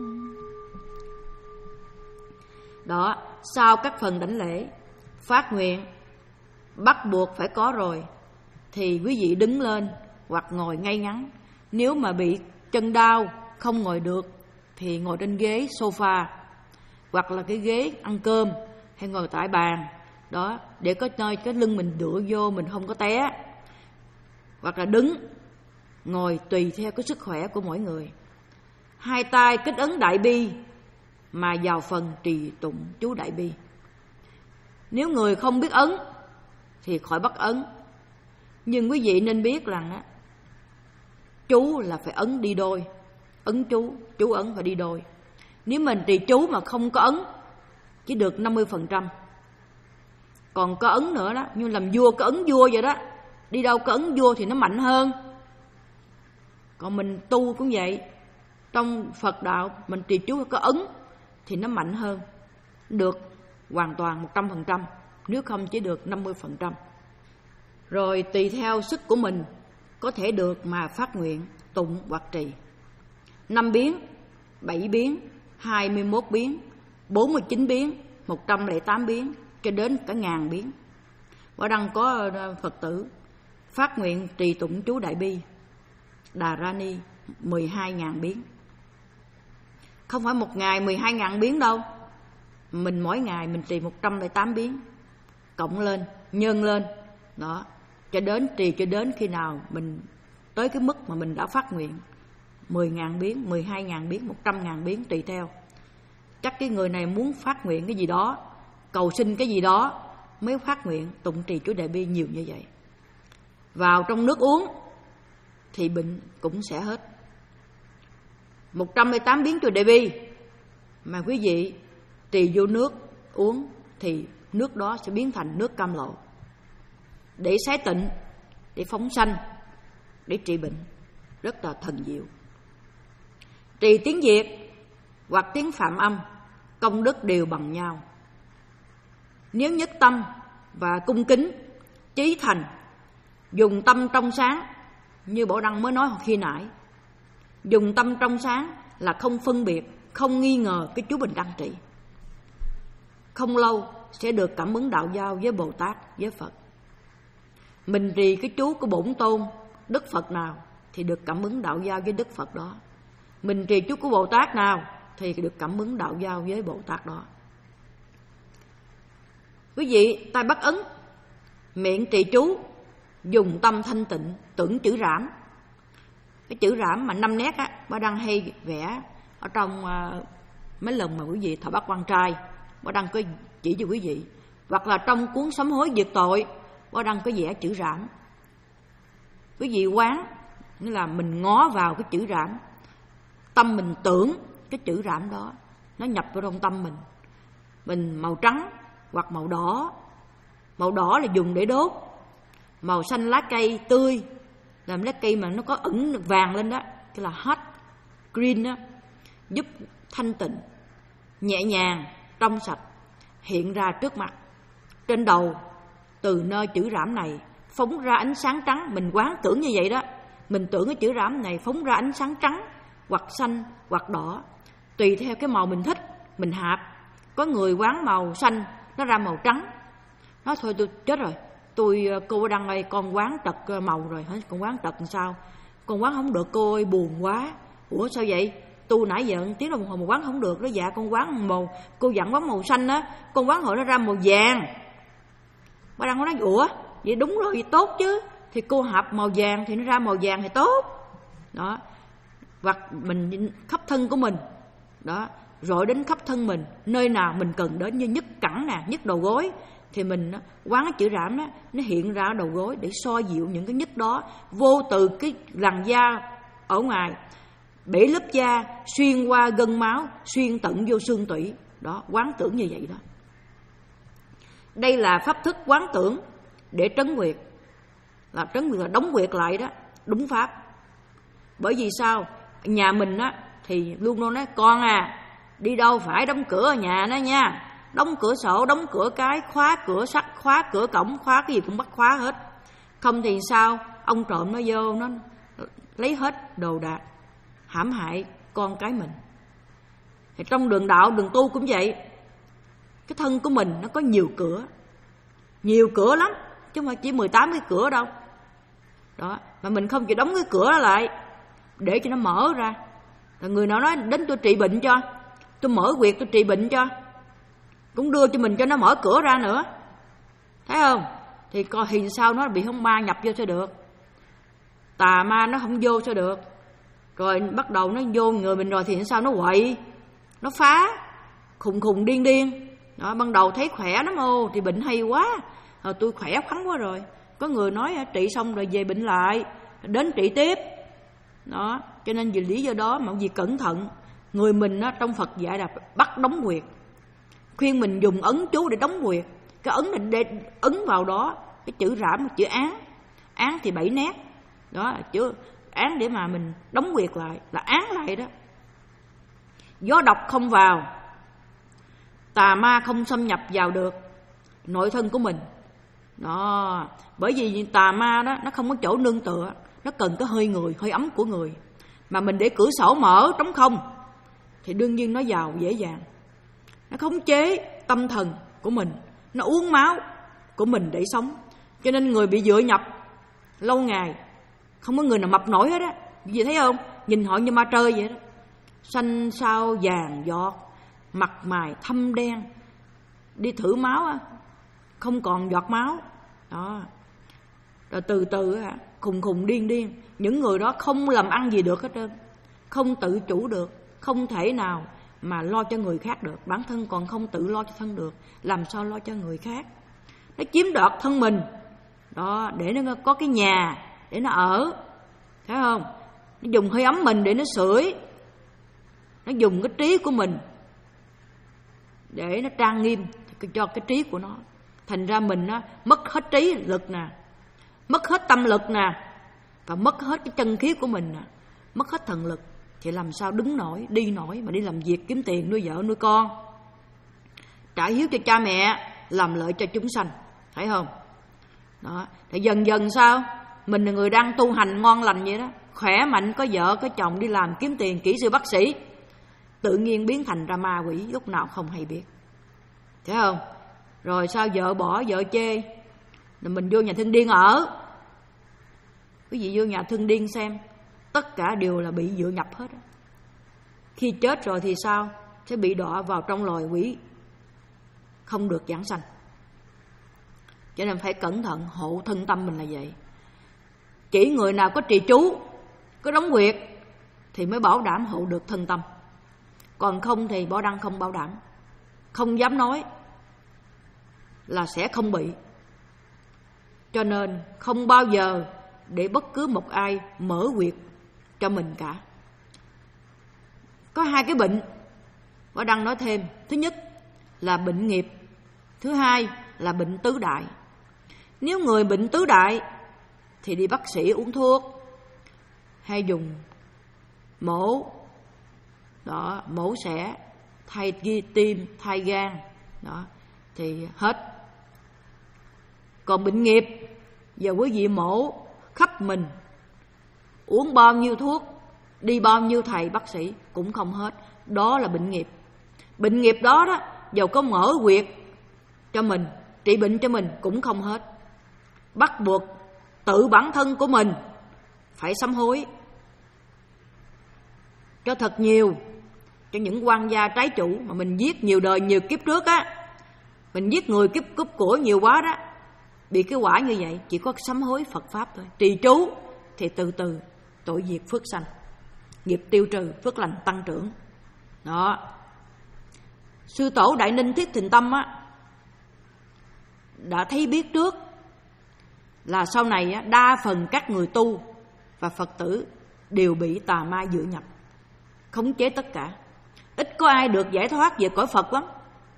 Đó, sau các phần đảnh lễ, phát nguyện bắt buộc phải có rồi, thì quý vị đứng lên hoặc ngồi ngay ngắn. Nếu mà bị chân đau không ngồi được thì ngồi trên ghế sofa, hoặc là cái ghế ăn cơm, hay ngồi tại bàn đó, để có nơi cái lưng mình dựa vô, mình không có té. Hoặc là đứng, ngồi tùy theo cái sức khỏe của mỗi người. Hai tay kích ấn Đại Bi mà vào phần trì tụng chú Đại Bi. Nếu người không biết ấn thì khỏi bắt ấn. Nhưng quý vị nên biết rằng á, chú là phải ấn đi đôi. Ấn chú, chú ấn phải đi đôi. Nếu mình trì chú mà không có ấn chỉ được năm mươi phần trăm. Còn có ấn nữa đó, như làm vua có ấn vua vậy đó. Đi đâu có ấn vua thì nó mạnh hơn. Còn mình tu cũng vậy. Trong Phật đạo mình trì chú có ấn thì nó mạnh hơn. Được hoàn toàn một trăm phần trăm. Nếu không chỉ được năm mươi phần trăm. Rồi tùy theo sức của mình có thể được mà phát nguyện, tụng hoặc trì. Năm biến, bảy biến, hai mươi mốt biến, bốn mươi chín biến, một trăm lẻ tám biến, cho đến cả ngàn biến. Ở đăng có Phật tử phát nguyện trì tụng chú Đại Bi Đà Ra Ni mười hai ngàn biến. Không phải một ngày mười hai ngàn biến đâu. Mình mỗi ngày mình trì một trăm lẻ tám biến, cộng lên, nhân lên. Đó, cho đến trì cho đến khi nào mình tới cái mức mà mình đã phát nguyện. Mười ngàn biến, mười hai ngàn biến, một trăm ngàn biến tùy theo. Chắc cái người này muốn phát nguyện cái gì đó cầu xin cái gì đó mới phát nguyện tụng trì Chúa Đại Bi nhiều như vậy. Vào trong nước uống thì bệnh cũng sẽ hết. một trăm lẻ tám biến Chúa Đại Bi mà quý vị trì vô nước uống thì nước đó sẽ biến thành nước cam lộ, để xé tịnh, để phóng sanh, để trị bệnh, rất là thần diệu. Trì tiếng Việt hoặc tiếng Phạm âm, công đức đều bằng nhau. Nếu nhất tâm và cung kính, chí thành, dùng tâm trong sáng, như Bảo Đăng mới nói khi nãy, dùng tâm trong sáng là không phân biệt, không nghi ngờ cái chú mình đang trị, không lâu sẽ được cảm ứng đạo giao với Bồ Tát, với Phật. Mình trì cái chú của Bổn Tôn Đức Phật nào thì được cảm ứng đạo giao với Đức Phật đó. Mình trì chú của Bồ Tát nào thì được cảm ứng đạo giao với Bồ Tát đó. Quý vị tay bắt ấn, miệng trì chú, dùng tâm thanh tịnh, tưởng chữ Rảm. Cái chữ Rảm mà năm nét á, Bá Đăng hay vẽ ở trong uh, mấy lần mà quý vị thọ bát quan trai, Bá Đăng có chỉ cho quý vị, hoặc là trong cuốn sám hối diệt tội, Bá Đăng có vẽ chữ Rảm. Quý vị quán, nghĩa là mình ngó vào cái chữ Rảm, tâm mình tưởng cái chữ Rảm đó, nó nhập vào trong tâm mình. Mình màu trắng hoặc màu đỏ. Màu đỏ là dùng để đốt, màu xanh lá cây tươi, làm lá cây mà nó có ẩn vàng lên đó, cái là hot green đó, giúp thanh tịnh, nhẹ nhàng, trong sạch hiện ra trước mặt. Trên đầu từ nơi chữ Rảm này phóng ra ánh sáng trắng. Mình quán tưởng như vậy đó, mình tưởng cái chữ Rảm này phóng ra ánh sáng trắng hoặc xanh hoặc đỏ, tùy theo cái màu mình thích mình hạp. Có người quán màu xanh nó ra màu trắng, nói thôi tôi chết rồi, tôi cô Đăng ơi, con quán trật màu rồi hả? Con quán trật làm sao? Con quán không được cô ơi, buồn quá. Ủa sao vậy? Tu nãy giờ tiếng đồng hồ mà quán không được đó. Dạ con quán màu, cô dặn quán màu xanh á, con quán hồi nó ra màu vàng. Bá Đăng nói ủa vậy đúng rồi, vậy tốt chứ. Thì cô hạp màu vàng thì nó ra màu vàng thì tốt đó. Hoặc mình khắp thân của mình đó, rồi đến khắp thân mình, nơi nào mình cần đến, như nhức cẳng nè, nhức đầu gối, thì mình quán cái chữ Rảm đó, nó hiện ra ở đầu gối để xoa dịu những cái nhức đó, vô từ cái làn da ở ngoài, bể lớp da, xuyên qua gân máu, xuyên tận vô xương tủy đó, quán tưởng như vậy đó. Đây là pháp thức quán tưởng để trấn quyệt, là trấn quyệt là đóng quyệt lại đó, đúng pháp. Bởi vì sao? Nhà mình á thì luôn luôn nói con à, đi đâu phải đóng cửa ở nhà đó nha, đóng cửa sổ, đóng cửa cái, khóa cửa sắt, khóa cửa cổng, khóa cái gì cũng bắt khóa hết. Không thì sao? Ông trộm nó vô, nó lấy hết đồ đạc, hãm hại con cái mình. Thì trong đường đạo, đường tu cũng vậy. Cái thân của mình nó có nhiều cửa, nhiều cửa lắm, chứ không phải chỉ mười tám cái cửa đâu. Đó, mà mình không chịu đóng cái cửa đó lại để cho nó mở ra. Rồi người nào nói đến tôi trị bệnh cho, tôi mở quyệt tôi trị bệnh cho, cũng đưa cho mình cho nó mở cửa ra nữa. Thấy không? Thì coi thì sao nó bị hung ma nhập vô sao được, tà ma nó không vô sao được. Rồi bắt đầu nó vô người mình rồi thì sao nó quậy, nó phá, khùng khùng điên điên đó. Ban đầu thấy khỏe lắm, ô thì bệnh hay quá, rồi tôi khỏe khoắn quá rồi. Có người nói trị xong rồi về bệnh lại, đến trị tiếp đó. Cho nên vì lý do đó mà vì cẩn thận, người mình á, trong Phật dạy là bắt đóng quyệt, khuyên mình dùng ấn chú để đóng quyệt. Cái ấn này để ấn vào đó, cái chữ Rảm, chữ án, án thì bảy nét đó, chữ án để mà mình đóng quyệt lại, là án lại đó. Gió độc không vào, tà ma không xâm nhập vào được nội thân của mình đó. Bởi vì tà ma đó nó không có chỗ nương tựa, nó cần cái hơi người, hơi ấm của người. Mà mình để cửa sổ mở trống không thì đương nhiên nó vào dễ dàng, nó khống chế tâm thần của mình, nó uống máu của mình để sống. Cho nên người bị dựa nhập lâu ngày không có người nào mập nổi hết á. Vì thấy không, nhìn họ như ma trơi vậy đó, xanh xao vàng giọt, mặt mày thâm đen, đi thử máu á, không còn giọt máu đó. Rồi từ từ á, khùng khùng điên điên. Những người đó không làm ăn gì được hết trơn, không tự chủ được, không thể nào mà lo cho người khác được. Bản thân còn không tự lo cho thân được, làm sao lo cho người khác. Nó chiếm đoạt thân mình đó, để nó có cái nhà để nó ở, thấy không? Nó dùng hơi ấm mình để nó sưởi, nó dùng cái trí của mình để nó trang nghiêm cho cái trí của nó. Thành ra mình á, mất hết trí lực nè, mất hết tâm lực nè, và mất hết cái chân khí của mình nè, mất hết thần lực, thì làm sao đứng nổi, đi nổi mà đi làm việc kiếm tiền nuôi vợ nuôi con, trả hiếu cho cha mẹ, làm lợi cho chúng sanh, thấy không? Đó, thì dần dần sao? Mình là người đang tu hành ngon lành vậy đó, khỏe mạnh, có vợ có chồng, đi làm kiếm tiền, kỹ sư bác sĩ, tự nhiên biến thành ra ma quỷ lúc nào không hay biết, thấy không? Rồi sao vợ bỏ, vợ chê, rồi mình vô nhà thương điên ở. Quý vị vô nhà thương điên xem, tất cả đều là bị dựa nhập hết. Khi chết rồi thì sao? Sẽ bị đọa vào trong loài quỷ, không được giảng sanh. Cho nên phải cẩn thận hộ thân tâm mình là vậy. Chỉ người nào có trì chú, có đóng huyệt thì mới bảo đảm hộ được thân tâm. Còn không thì bỏ đăng không bảo đảm, không dám nói là sẽ không bị. Cho nên không bao giờ để bất cứ một ai mở huyệt cho mình cả. Có hai cái bệnh Võ Đăng nói thêm. Thứ nhất là bệnh nghiệp, thứ hai là bệnh tứ đại. Nếu người bệnh tứ đại thì đi bác sĩ uống thuốc, hay dùng mổ đó, mổ xẻ, thay ghi tim, thay gan đó, thì hết. Còn bệnh nghiệp, giờ quý vị mổ khắp mình, uống bao nhiêu thuốc, đi bao nhiêu thầy bác sĩ cũng không hết. Đó là bệnh nghiệp. Bệnh nghiệp đó đó, dầu có mở huyệt cho mình, trị bệnh cho mình cũng không hết. Bắt buộc tự bản thân của mình phải sám hối cho thật nhiều, cho những quan gia trái chủ mà mình giết nhiều đời nhiều kiếp trước á. Mình giết người kiếp cướp của nhiều quá đó, bị cái quả như vậy. Chỉ có sám hối Phật Pháp thôi, trì chú thì từ từ tội diệt phước sanh, nghiệp tiêu trừ, phước lành tăng trưởng. Đó. Sư tổ Đại Ninh Thiết Thiền Tâm á, đã thấy biết trước là sau này á, đa phần các người tu và Phật tử đều bị tà ma dựa nhập, khống chế tất cả. Ít có ai được giải thoát về cõi Phật lắm.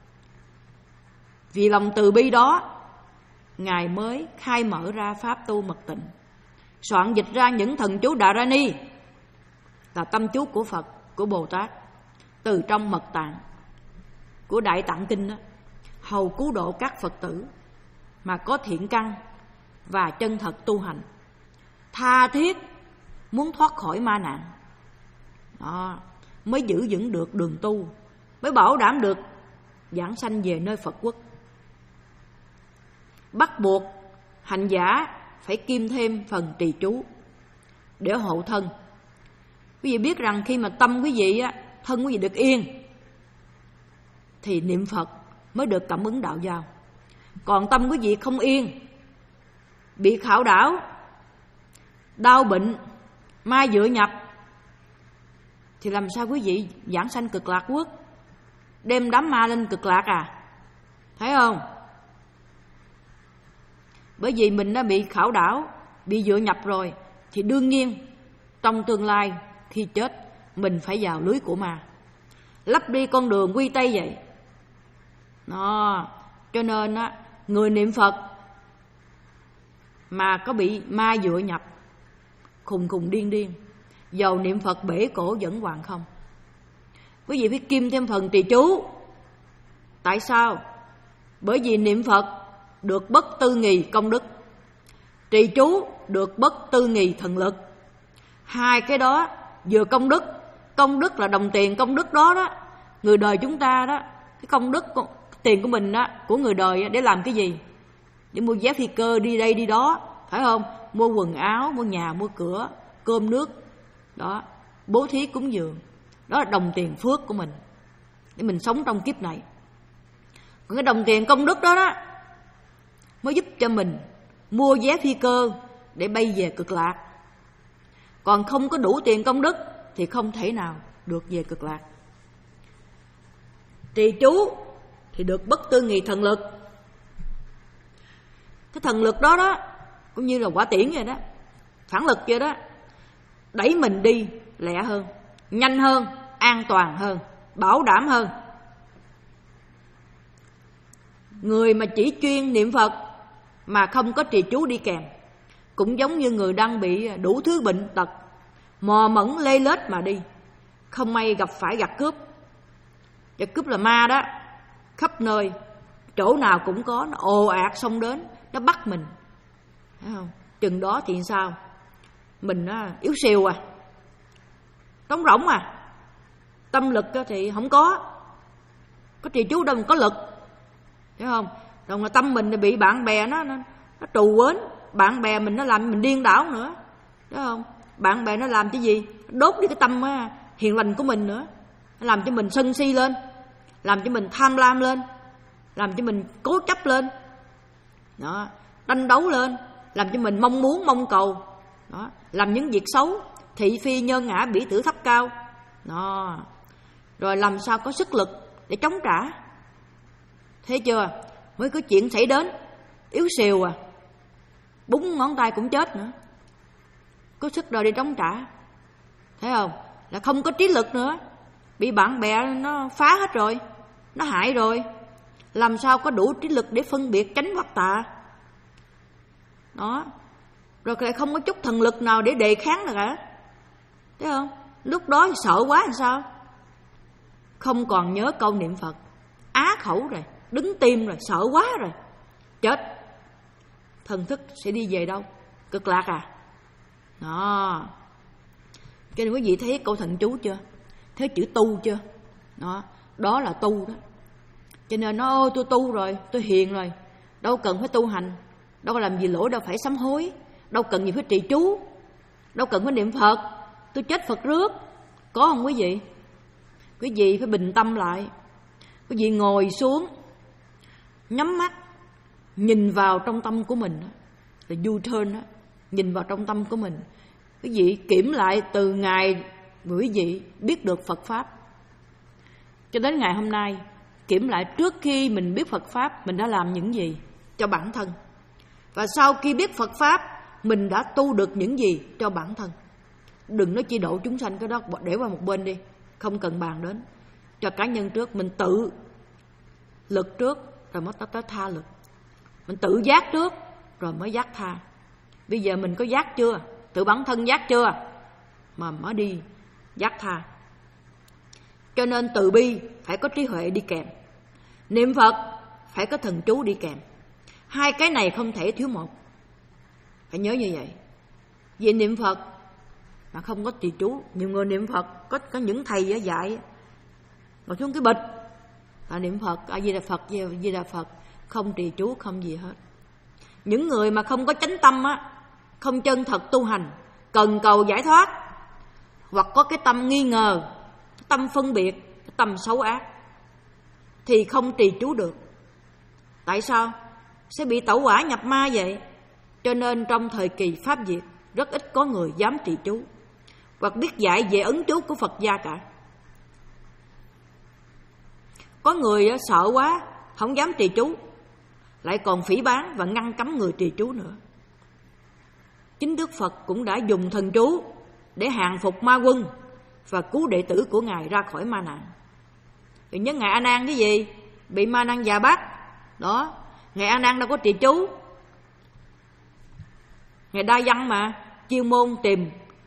Vì lòng từ bi đó, Ngài mới khai mở ra pháp tu mật tịnh, soạn dịch ra những thần chú Đà Ra Ni, là tâm chú của Phật, của Bồ Tát, từ trong mật tạng của Đại Tạng Kinh đó, hầu cứu độ các Phật tử mà có thiện căn và chân thật tu hành, tha thiết muốn thoát khỏi ma nạn đó, mới giữ vững được đường tu, mới bảo đảm được giảng sanh về nơi Phật quốc. Bắt buộc hành giả phải kiêm thêm phần trì chú để hộ thân. Quý vị biết rằng khi mà tâm quý vị á, thân quý vị được yên thì niệm Phật mới được cảm ứng đạo giao. Còn tâm quý vị không yên, bị khảo đảo, đau bệnh, ma dựa nhập, thì làm sao quý vị giảng sanh cực lạc quốc, đem đám ma lên cực lạc à? Thấy không? Bởi vì mình đã bị khảo đảo, bị dựa nhập rồi, thì đương nhiên trong tương lai khi chết mình phải vào lưới của ma, lấp đi con đường quy tây vậy. Đó. Cho nên á, người niệm Phật mà có bị ma dựa nhập, khùng khùng điên điên, dầu niệm Phật bể cổ vẫn hoàn không. Quý vị phải kim thêm phần trì chú. Tại sao? Bởi vì niệm Phật được bất tư nghì công đức, trì chú được bất tư nghì thần lực. Hai cái đó vừa công đức, công đức là đồng tiền công đức đó đó. Người đời chúng ta đó, cái công đức tiền của mình đó, của người đời để làm cái gì? Để mua vé phi cơ đi đây đi đó, phải không? Mua quần áo, mua nhà, mua cửa, cơm nước đó, bố thí cúng dường. Đó là đồng tiền phước của mình để mình sống trong kiếp này. Còn cái đồng tiền công đức đó đó mới giúp cho mình mua vé phi cơ để bay về cực lạc. Còn không có đủ tiền công đức thì không thể nào được về cực lạc. Trì chú thì được bất tư nghì thần lực. Cái thần lực đó đó cũng như là quả tiễn vậy đó, phản lực vậy đó, đẩy mình đi lẹ hơn, nhanh hơn, an toàn hơn, bảo đảm hơn. Người mà chỉ chuyên niệm Phật mà không có trì chú đi kèm cũng giống như người đang bị đủ thứ bệnh tật, mò mẫm lê lết mà đi, không may gặp phải giặc cướp. Giặc cướp là ma đó, khắp nơi, chỗ nào cũng có, nó ồ ạt xông đến, nó bắt mình, thấy không? Chừng đó thì sao? Mình nó yếu xìu à, trống rỗng à, tâm lực thì không có, có trì chú đâu mà có lực, thấy không? Rồi là tâm mình bị bạn bè nó nó, nó trù quến, bạn bè mình nó làm mình điên đảo nữa, thấy không? Bạn bè nó làm cái gì? Đốt đi cái tâm hiền lành của mình nữa, làm cho mình sân si lên, làm cho mình tham lam lên, làm cho mình cố chấp lên, đó, tranh đấu lên, làm cho mình mong muốn mong cầu, đó, làm những việc xấu, thị phi nhân ngã bỉ tử thấp cao, đó. Rồi làm sao có sức lực để chống trả? Thấy chưa? Mới có chuyện xảy đến, yếu xìu à, búng ngón tay cũng chết nữa, có sức rồi để chống trả, thấy không? Là không có trí lực nữa, bị bạn bè nó phá hết rồi, nó hại rồi, làm sao có đủ trí lực để phân biệt tránh hoặc tà, đó. Rồi lại không có chút thần lực nào để đề kháng được cả, thấy không? Lúc đó thì sợ quá làm sao? Không còn nhớ câu niệm Phật, á khẩu rồi, đứng tim rồi, sợ quá rồi, chết. Thần thức sẽ đi về đâu? Cực lạc à? Đó. Cho nên quý vị thấy câu thần chú chưa? Thấy chữ tu chưa? Đó, đó là tu đó. Cho nên nó ôi tôi tu rồi, tôi hiền rồi, đâu cần phải tu hành, đâu làm gì lỗi, đâu phải sám hối, đâu cần gì phải trì chú, đâu cần phải niệm Phật, tôi chết Phật rước. Có không quý vị? Quý vị phải bình tâm lại. Quý vị ngồi xuống, nhắm mắt, nhìn vào trong tâm của mình, là U-turn đó, nhìn vào trong tâm của mình. Quý vị kiểm lại từ ngày quý vị biết được Phật Pháp cho đến ngày hôm nay, kiểm lại trước khi mình biết Phật Pháp mình đã làm những gì cho bản thân, và sau khi biết Phật Pháp mình đã tu được những gì cho bản thân. Đừng nói chi độ chúng sanh, cái đó để qua một bên đi, không cần bàn đến. Cho cá nhân trước, mình tự lực trước rồi mới tới tha lực. Mình tự giác trước rồi mới giác tha. Bây giờ mình có giác chưa? Tự bản thân giác chưa? Mà mới đi giác tha. Cho nên từ bi phải có trí huệ đi kèm, niệm Phật phải có thần chú đi kèm. Hai cái này không thể thiếu một, phải nhớ như vậy. Vì niệm Phật mà không có trì chú, nhiều người niệm Phật, có có những thầy dạy ngồi xuống cái bịch là niệm Phật, A Di Đà Phật, A Di Đà Phật, không trì chú, không gì hết. Những người mà không có chánh tâm á, không chân thật tu hành, cần cầu giải thoát, hoặc có cái tâm nghi ngờ, cái tâm phân biệt, cái tâm xấu ác, thì không trì chú được. Tại sao? Sẽ bị tẩu hỏa nhập ma vậy. Cho nên trong thời kỳ Pháp Việt rất ít có người dám trì chú hoặc biết dạy về ấn chú của Phật gia cả. Có người sợ quá không dám trì chú, lại còn phỉ báng và ngăn cấm người trì chú nữa. Chính Đức Phật cũng đã dùng thần chú để hàng phục ma quân và cứu đệ tử của Ngài ra khỏi ma nạn. Vì nhớ Ngài A Nan cái gì? Bị ma nan già bắt. Đó, Ngài A Nan đâu có trì chú. Ngài đa văn mà, chuyên môn tìm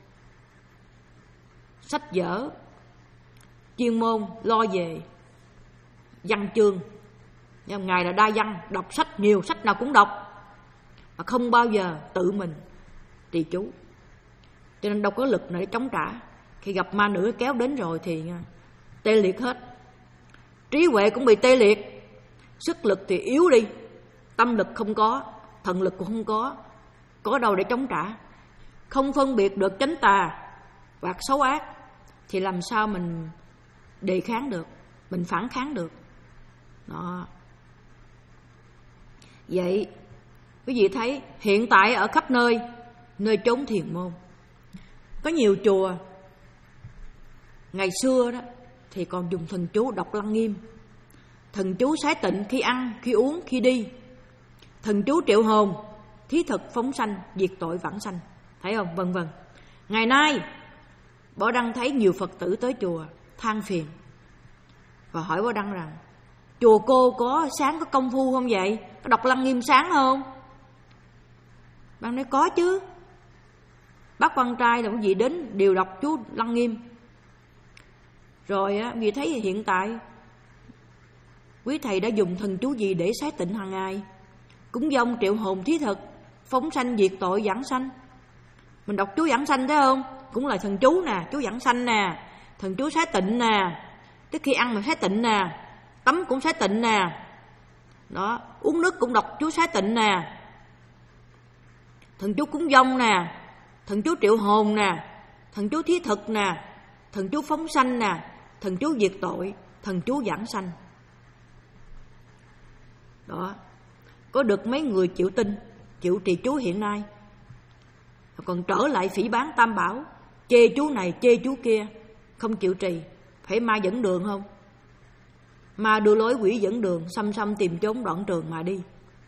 sách vở, chuyên môn lo về văn chương. Nhưng Ngài là đa văn, đọc sách nhiều, sách nào cũng đọc, mà không bao giờ tự mình trì chú. Cho nên đâu có lực nào để chống trả. Khi gặp ma nữ kéo đến rồi thì tê liệt hết, trí huệ cũng bị tê liệt, sức lực thì yếu đi, tâm lực không có, thần lực cũng không có, có đâu để chống trả. Không phân biệt được chánh tà hoặc xấu ác thì làm sao mình đề kháng được, mình phản kháng được. Đó. Vậy quý vị thấy hiện tại ở khắp nơi, nơi chốn thiền môn, có nhiều chùa ngày xưa đó thì còn dùng thần chú đọc Lăng Nghiêm, thần chú Sái Tịnh khi ăn, khi uống, khi đi. Thần chú Triệu Hồn, thí thực phóng sanh, diệt tội vãng sanh. Thấy không? Vân vân. Ngày nay Bảo Đăng thấy nhiều Phật tử tới chùa than phiền và hỏi Bảo Đăng rằng: chùa cô có sáng có công phu không vậy? Có đọc Lăng Nghiêm sáng không? Bạn nói có chứ. Bác con trai là một vị đến đều đọc chú Lăng Nghiêm. Rồi á, vì thấy hiện tại quý thầy đã dùng thần chú gì để Sái Tịnh hàng ngày? Cúng dông, triệu hồn, thí thực, phóng sanh, diệt tội, giảng sanh. Mình đọc chú giảng sanh thấy không? Cũng là thần chú nè, chú giảng sanh nè, thần chú Sái Tịnh nè. Tức khi ăn mà Sái Tịnh nè, tắm cũng Sái Tịnh nè. Đó, uống nước cũng đọc chú Sái Tịnh nè. Thần chú cúng dông nè, thần chú triệu hồn nè, thần chú thí thực nè, thần chú phóng sanh nè, thần chú diệt tội, thần chú giảng sanh. Đó, có được mấy người chịu tin, chịu trì chú hiện nay. Còn trở lại phỉ báng Tam Bảo, chê chú này chê chú kia, không chịu trì. Phải ma dẫn đường không? Ma đưa lối, quỷ dẫn đường, xăm xăm tìm chốn đoạn trường mà đi.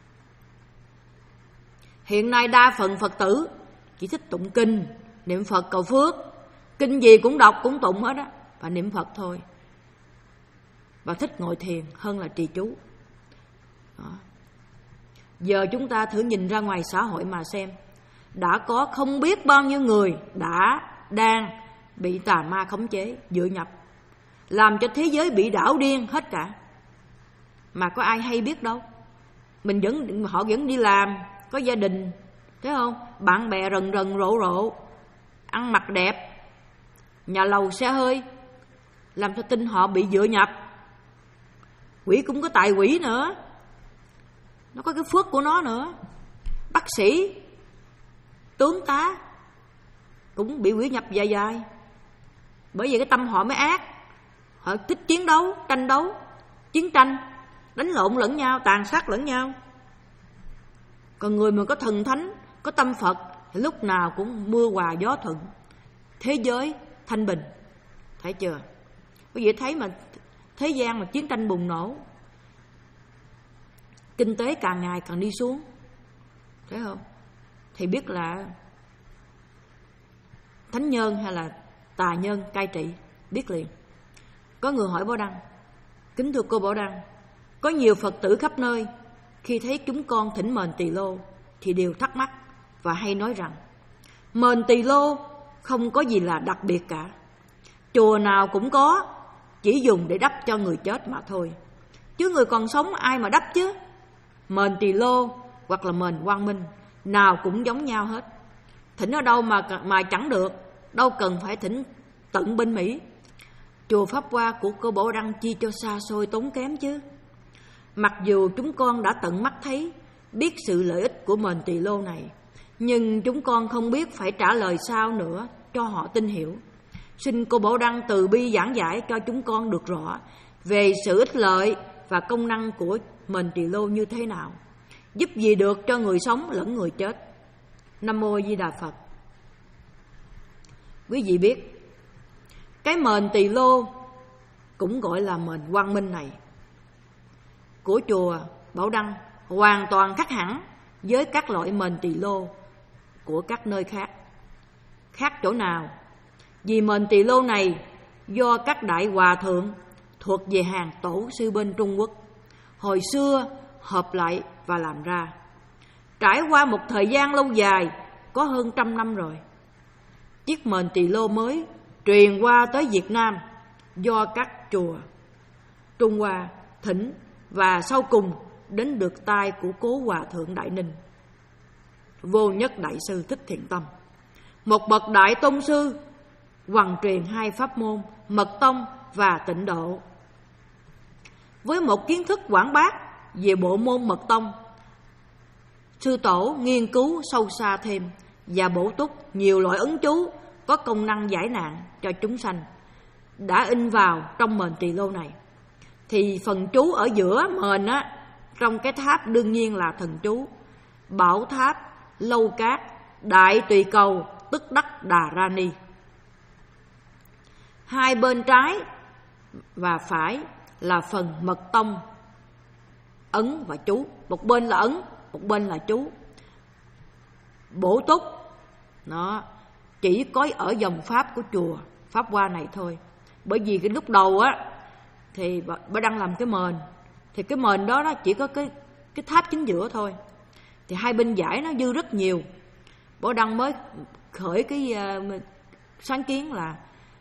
Hiện nay đa phần Phật tử chỉ thích tụng kinh, niệm Phật cầu phước. Kinh gì cũng đọc, cũng tụng hết á, và niệm Phật thôi. Và thích ngồi thiền hơn là trì chú. Đó. Giờ chúng ta thử nhìn ra ngoài xã hội mà xem. Đã có không biết bao nhiêu người đã, đang bị tà ma khống chế, dựa nhập, làm cho thế giới bị đảo điên hết cả. Mà có ai hay biết đâu. Mình vẫn, họ vẫn đi làm, có gia đình, thấy không? Bạn bè rần rần rộ rộ, ăn mặc đẹp, nhà lầu xe hơi, làm cho tin họ bị dựa nhập. Quỷ cũng có tài quỷ nữa, nó có cái phước của nó nữa. Bác sĩ, tướng tá cũng bị quỷ nhập dài dài. Bởi vì cái tâm họ mới ác. Họ thích chiến đấu, tranh đấu, chiến tranh, đánh lộn lẫn nhau, tàn sát lẫn nhau. Còn người mà có thần thánh, có tâm Phật thì lúc nào cũng mưa hòa gió thuận, thế giới thanh bình. Thấy chưa? Quý vị thấy mà thế gian mà chiến tranh bùng nổ, kinh tế càng ngày càng đi xuống, thấy không? Thì biết là thánh nhân hay là tà nhân cai trị, biết liền. Có người hỏi Bảo Đăng: kính thưa cô Bảo Đăng, có nhiều Phật tử khắp nơi khi thấy chúng con thỉnh mền Tỳ Lô thì đều thắc mắc và hay nói rằng mền Tỳ Lô không có gì là đặc biệt cả, chùa nào cũng có, chỉ dùng để đắp cho người chết mà thôi, chứ người còn sống ai mà đắp chứ. Mền Tỳ Lô hoặc là mền Quang Minh nào cũng giống nhau hết. Thỉnh ở đâu mà mà chẳng được, đâu cần phải thỉnh tận bên Mỹ. Chùa Pháp Hoa của cô Bảo Đăng chi cho xa xôi tốn kém chứ. Mặc dù chúng con đã tận mắt thấy, biết sự lợi ích của mền Tỳ Lô này, nhưng chúng con không biết phải trả lời sao nữa cho họ tin hiểu. Xin cô Bảo Đăng từ bi giảng giải cho chúng con được rõ về sự ích lợi và công năng của mền Tỳ Lô như thế nào, giúp gì được cho người sống lẫn người chết. Nam Mô A Di Đà Phật. Quý vị biết, cái mền Tỳ Lô cũng gọi là mền Quang Minh này của chùa Bảo Đăng hoàn toàn khác hẳn với các loại mền Tỳ Lô của các nơi khác. Khác chỗ nào? Vì mền Tỳ Lô này do các đại hòa thượng thuộc về hàng tổ sư bên Trung Quốc hồi xưa hợp lại và làm ra. Trải qua một thời gian lâu dài, có hơn trăm năm rồi, chiếc mền Tỳ Lô mới truyền qua tới Việt Nam do các chùa Trung Hoa thỉnh, và sau cùng đến được tay của cố Hòa Thượng Đại Ninh, Vô Nhất Đại Sư Thích Thiện Tâm, một bậc đại tôn sư hoằng truyền hai pháp môn Mật Tông và Tịnh Độ. Với một kiến thức quảng bác về bộ môn Mật Tông, sư tổ nghiên cứu sâu xa thêm và bổ túc nhiều loại ấn chú có công năng giải nạn cho chúng sanh đã in vào trong mền Tỳ Lô này. Thì phần chú ở giữa mền á, trong cái tháp đương nhiên là thần chú Bảo Tháp Lâu Cát Đại Tùy Cầu Tức Đắc Đà Ra Ni. Hai bên trái và phải là phần Mật Tông ấn và chú. Một bên là ấn, một bên là chú. Bổ túc nó chỉ có ở dòng pháp của chùa Pháp Hoa này thôi. Bởi vì cái lúc đầu á thì bà đang làm cái mền, thì cái mền đó, đó chỉ có cái cái tháp chính giữa thôi. Thì hai bên dãy nó dư rất nhiều. Bảo Đăng mới khởi cái uh, sáng kiến là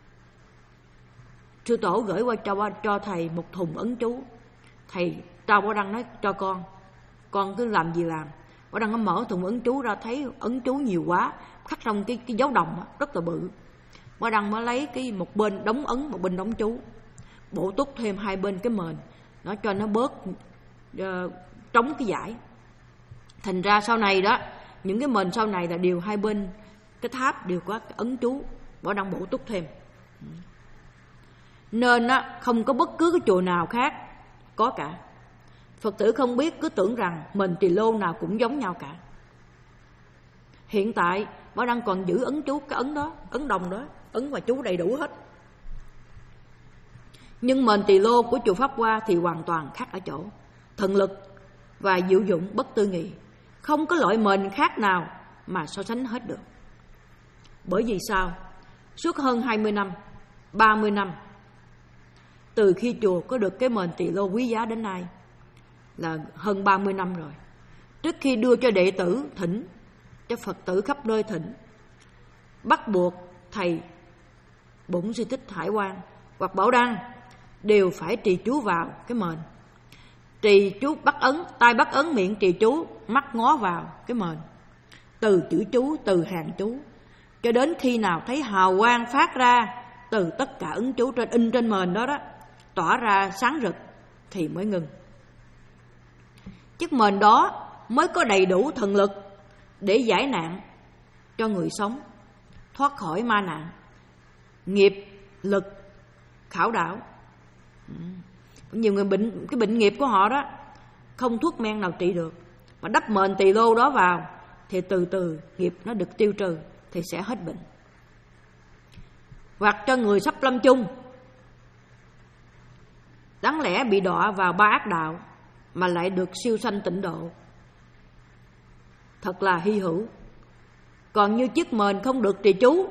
sư tổ gửi qua cho cho thầy một thùng ấn chú. Thầy trao Bảo Đăng nói cho con, con cứ làm gì làm. Bảo Đăng nó mở thùng ấn chú ra, thấy ấn chú nhiều quá, khắc trong cái cái dấu đồng đó, rất là bự. Bảo Đăng mới lấy cái một bên đóng ấn, một bên đóng chú, bổ túc thêm hai bên cái mền, nó cho nó bớt uh, trống cái dải. Thành ra sau này đó, những cái mền sau này là đều hai bên cái tháp đều có cái ấn chú. Bảo Đăng bổ túc thêm. Nên á, không có bất cứ cái chùa nào khác có cả. Phật tử không biết cứ tưởng rằng mền Tỳ Lô nào cũng giống nhau cả. Hiện tại Bảo Đăng còn giữ ấn chú, cái ấn đó, ấn đồng đó, ấn và chú đầy đủ hết. Nhưng mền Tỳ Lô của chùa Pháp Hoa thì hoàn toàn khác ở chỗ thần lực và diệu dụng bất tư nghị. Không có loại mền khác nào mà so sánh hết được. Bởi vì sao? Suốt hơn hai mươi năm, ba mươi năm, từ khi chùa có được cái mền Tỳ Lô quý giá đến nay là hơn ba mươi năm rồi. Trước khi đưa cho đệ tử thỉnh, cho Phật tử khắp nơi thỉnh, bắt buộc thầy Bổn Sư Thích Hải Quang hoặc Bảo Đăng đều phải trì chú vào cái mền. Trì chú bắt ấn, tay bắt ấn, miệng trì chú, mắt ngó vào cái mền. Từ chữ chú, từ hàng chú, cho đến khi nào thấy hào quang phát ra từ tất cả ấn chú trên in trên mền đó đó, tỏa ra sáng rực thì mới ngừng. Chiếc mền đó mới có đầy đủ thần lực để giải nạn cho người sống, thoát khỏi ma nạn, nghiệp lực khảo đảo. Nhiều người bệnh, cái bệnh nghiệp của họ đó không thuốc men nào trị được, mà đắp mền Tỳ Lô đó vào thì từ từ nghiệp nó được tiêu trừ thì sẽ hết bệnh. Hoặc cho người sắp lâm chung, đáng lẽ bị đọa vào ba ác đạo mà lại được siêu sanh tịnh độ, thật là hy hữu. Còn như chiếc mền không được trì chú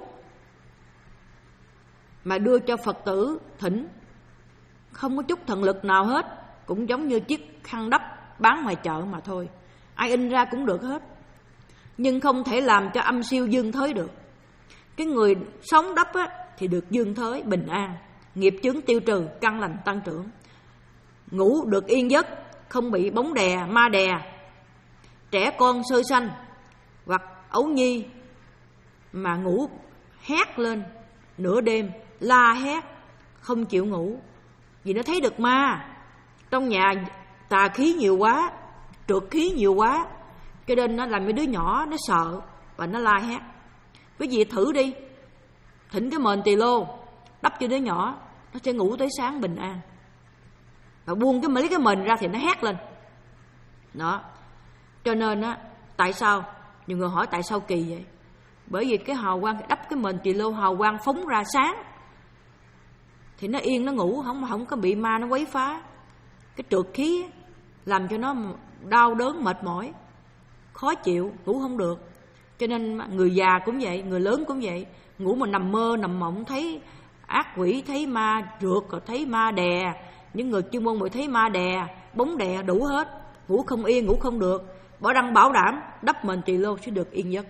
mà đưa cho Phật tử thỉnh, không có chút thần lực nào hết, cũng giống như chiếc khăn đắp bán ngoài chợ mà thôi, ai in ra cũng được hết, nhưng không thể làm cho âm siêu dương thới được. Cái người sống đắp á, thì được dương thới bình an, nghiệp chướng tiêu trừ, căn lành tăng trưởng, ngủ được yên giấc, không bị bóng đè ma đè. Trẻ con sơ sanh hoặc ấu nhi mà ngủ hét lên nửa đêm, la hét không chịu ngủ vì nó thấy được ma. Trong nhà tà khí nhiều quá, trượt khí nhiều quá, cho nên nó làm mấy đứa nhỏ nó sợ và nó la hét. Quý vị thử đi, thỉnh cái mền Tỳ Lô đắp cho đứa nhỏ, nó sẽ ngủ tới sáng bình an. Và buông cái mấy cái mền ra thì nó hét lên. Đó. Cho nên á, tại sao nhiều người hỏi tại sao kỳ vậy? Bởi vì cái hào quang đắp cái mền Tỳ Lô, hào quang phóng ra sáng thì nó yên, nó ngủ, không không có bị ma nó quấy phá. Cái trượt khí làm cho nó đau đớn mệt mỏi, khó chịu, ngủ không được. Cho nên người già cũng vậy, người lớn cũng vậy, ngủ mà nằm mơ nằm mộng thấy ác quỷ, thấy ma rượt, rồi thấy ma đè. Những người chuyên môn mới thấy ma đè, bóng đè đủ hết, ngủ không yên, ngủ không được. Bảo Đăng bảo đảm đắp mền Tỳ Lô sẽ được yên giấc.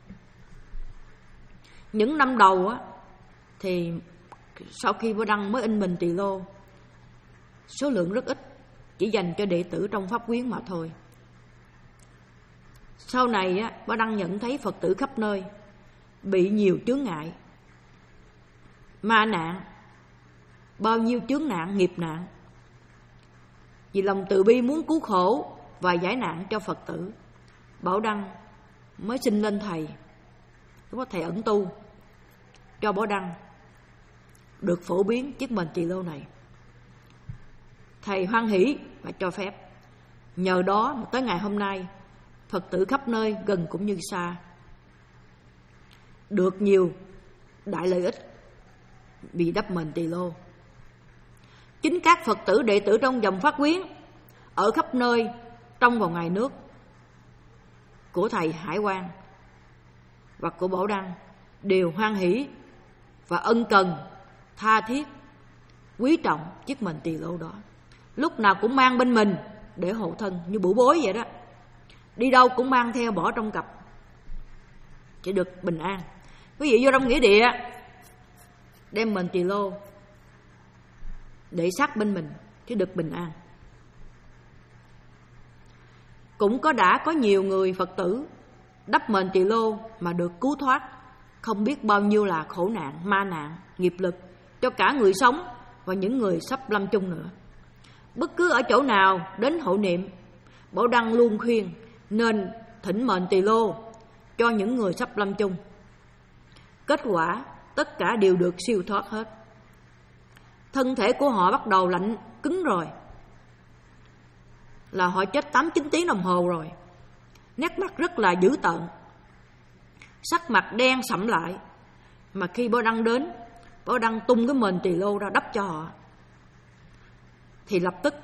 Những năm đầu á, thì sau khi Bảo Đăng mới in mền Tỳ Lô, số lượng rất ít, chỉ dành cho đệ tử trong pháp quyến mà thôi. Sau này á, Bảo Đăng nhận thấy Phật tử khắp nơi bị nhiều chướng ngại, ma nạn, bao nhiêu chướng nạn, nghiệp nạn. Vì lòng từ bi muốn cứu khổ và giải nạn cho Phật tử, Bảo Đăng mới xin lên thầy, lúc đó thầy ẩn tu, cho Bảo Đăng được phổ biến chiếc mền Tỳ Lô này. Thầy hoan hỷ và cho phép. Nhờ đó mà tới ngày hôm nay, Phật tử khắp nơi gần cũng như xa được nhiều đại lợi ích vì đắp mền Tỳ Lô. Chính các Phật tử đệ tử trong dòng Pháp Quyến ở khắp nơi trong và ngoài nước của thầy Hải Quang và của Bảo Đăng đều hoan hỷ và ân cần, tha thiết, quý trọng chiếc mền tỳ lô đó. Lúc nào cũng mang bên mình để hộ thân như bửu bối vậy đó. Đi đâu cũng mang theo bỏ trong cặp chỉ được bình an. Quý vị vô trong nghĩa địa đem mền tỳ lô để sát bên mình chứ được bình an. Cũng có đã có nhiều người Phật tử đắp mền tỳ lô mà được cứu thoát, không biết bao nhiêu là khổ nạn, ma nạn, nghiệp lực cho cả người sống và những người sắp lâm chung nữa. Bất cứ ở chỗ nào đến hộ niệm, Bảo Đăng luôn khuyên nên thỉnh mền tỳ lô cho những người sắp lâm chung. Kết quả tất cả đều được siêu thoát hết. Thân thể của họ bắt đầu lạnh cứng rồi, là họ chết tám chín tiếng đồng hồ rồi. Nét mặt rất là dữ tợn, sắc mặt đen sẫm lại. Mà khi Bảo Đăng đến, Bảo Đăng tung cái mền tỳ lô ra đắp cho họ, thì lập tức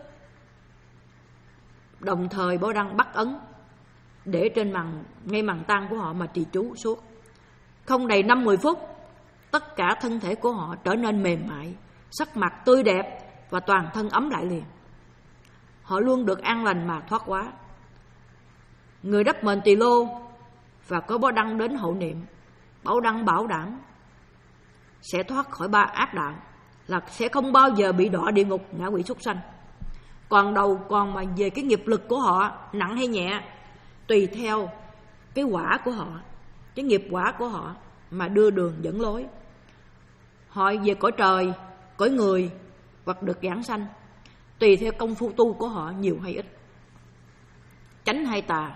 đồng thời Bảo Đăng bắt ấn để trên màn ngay màn tang của họ mà trì chú suốt. Không đầy năm mười phút, tất cả thân thể của họ trở nên mềm mại, sắc mặt tươi đẹp và toàn thân ấm lại liền. Họ luôn được an lành mà thoát hóa. Người đắp mền tỳ lô và có Bảo Đăng đến hộ niệm, Bảo Đăng bảo đảm sẽ thoát khỏi ba ác đạo, là sẽ không bao giờ bị đọa địa ngục ngạ quỷ súc sanh. Còn đầu còn mà về cái nghiệp lực của họ nặng hay nhẹ, tùy theo cái quả của họ, cái nghiệp quả của họ mà đưa đường dẫn lối. Họ về cõi trời, cõi người hoặc được giảng sanh, tùy theo công phu tu của họ nhiều hay ít, chánh hay tà,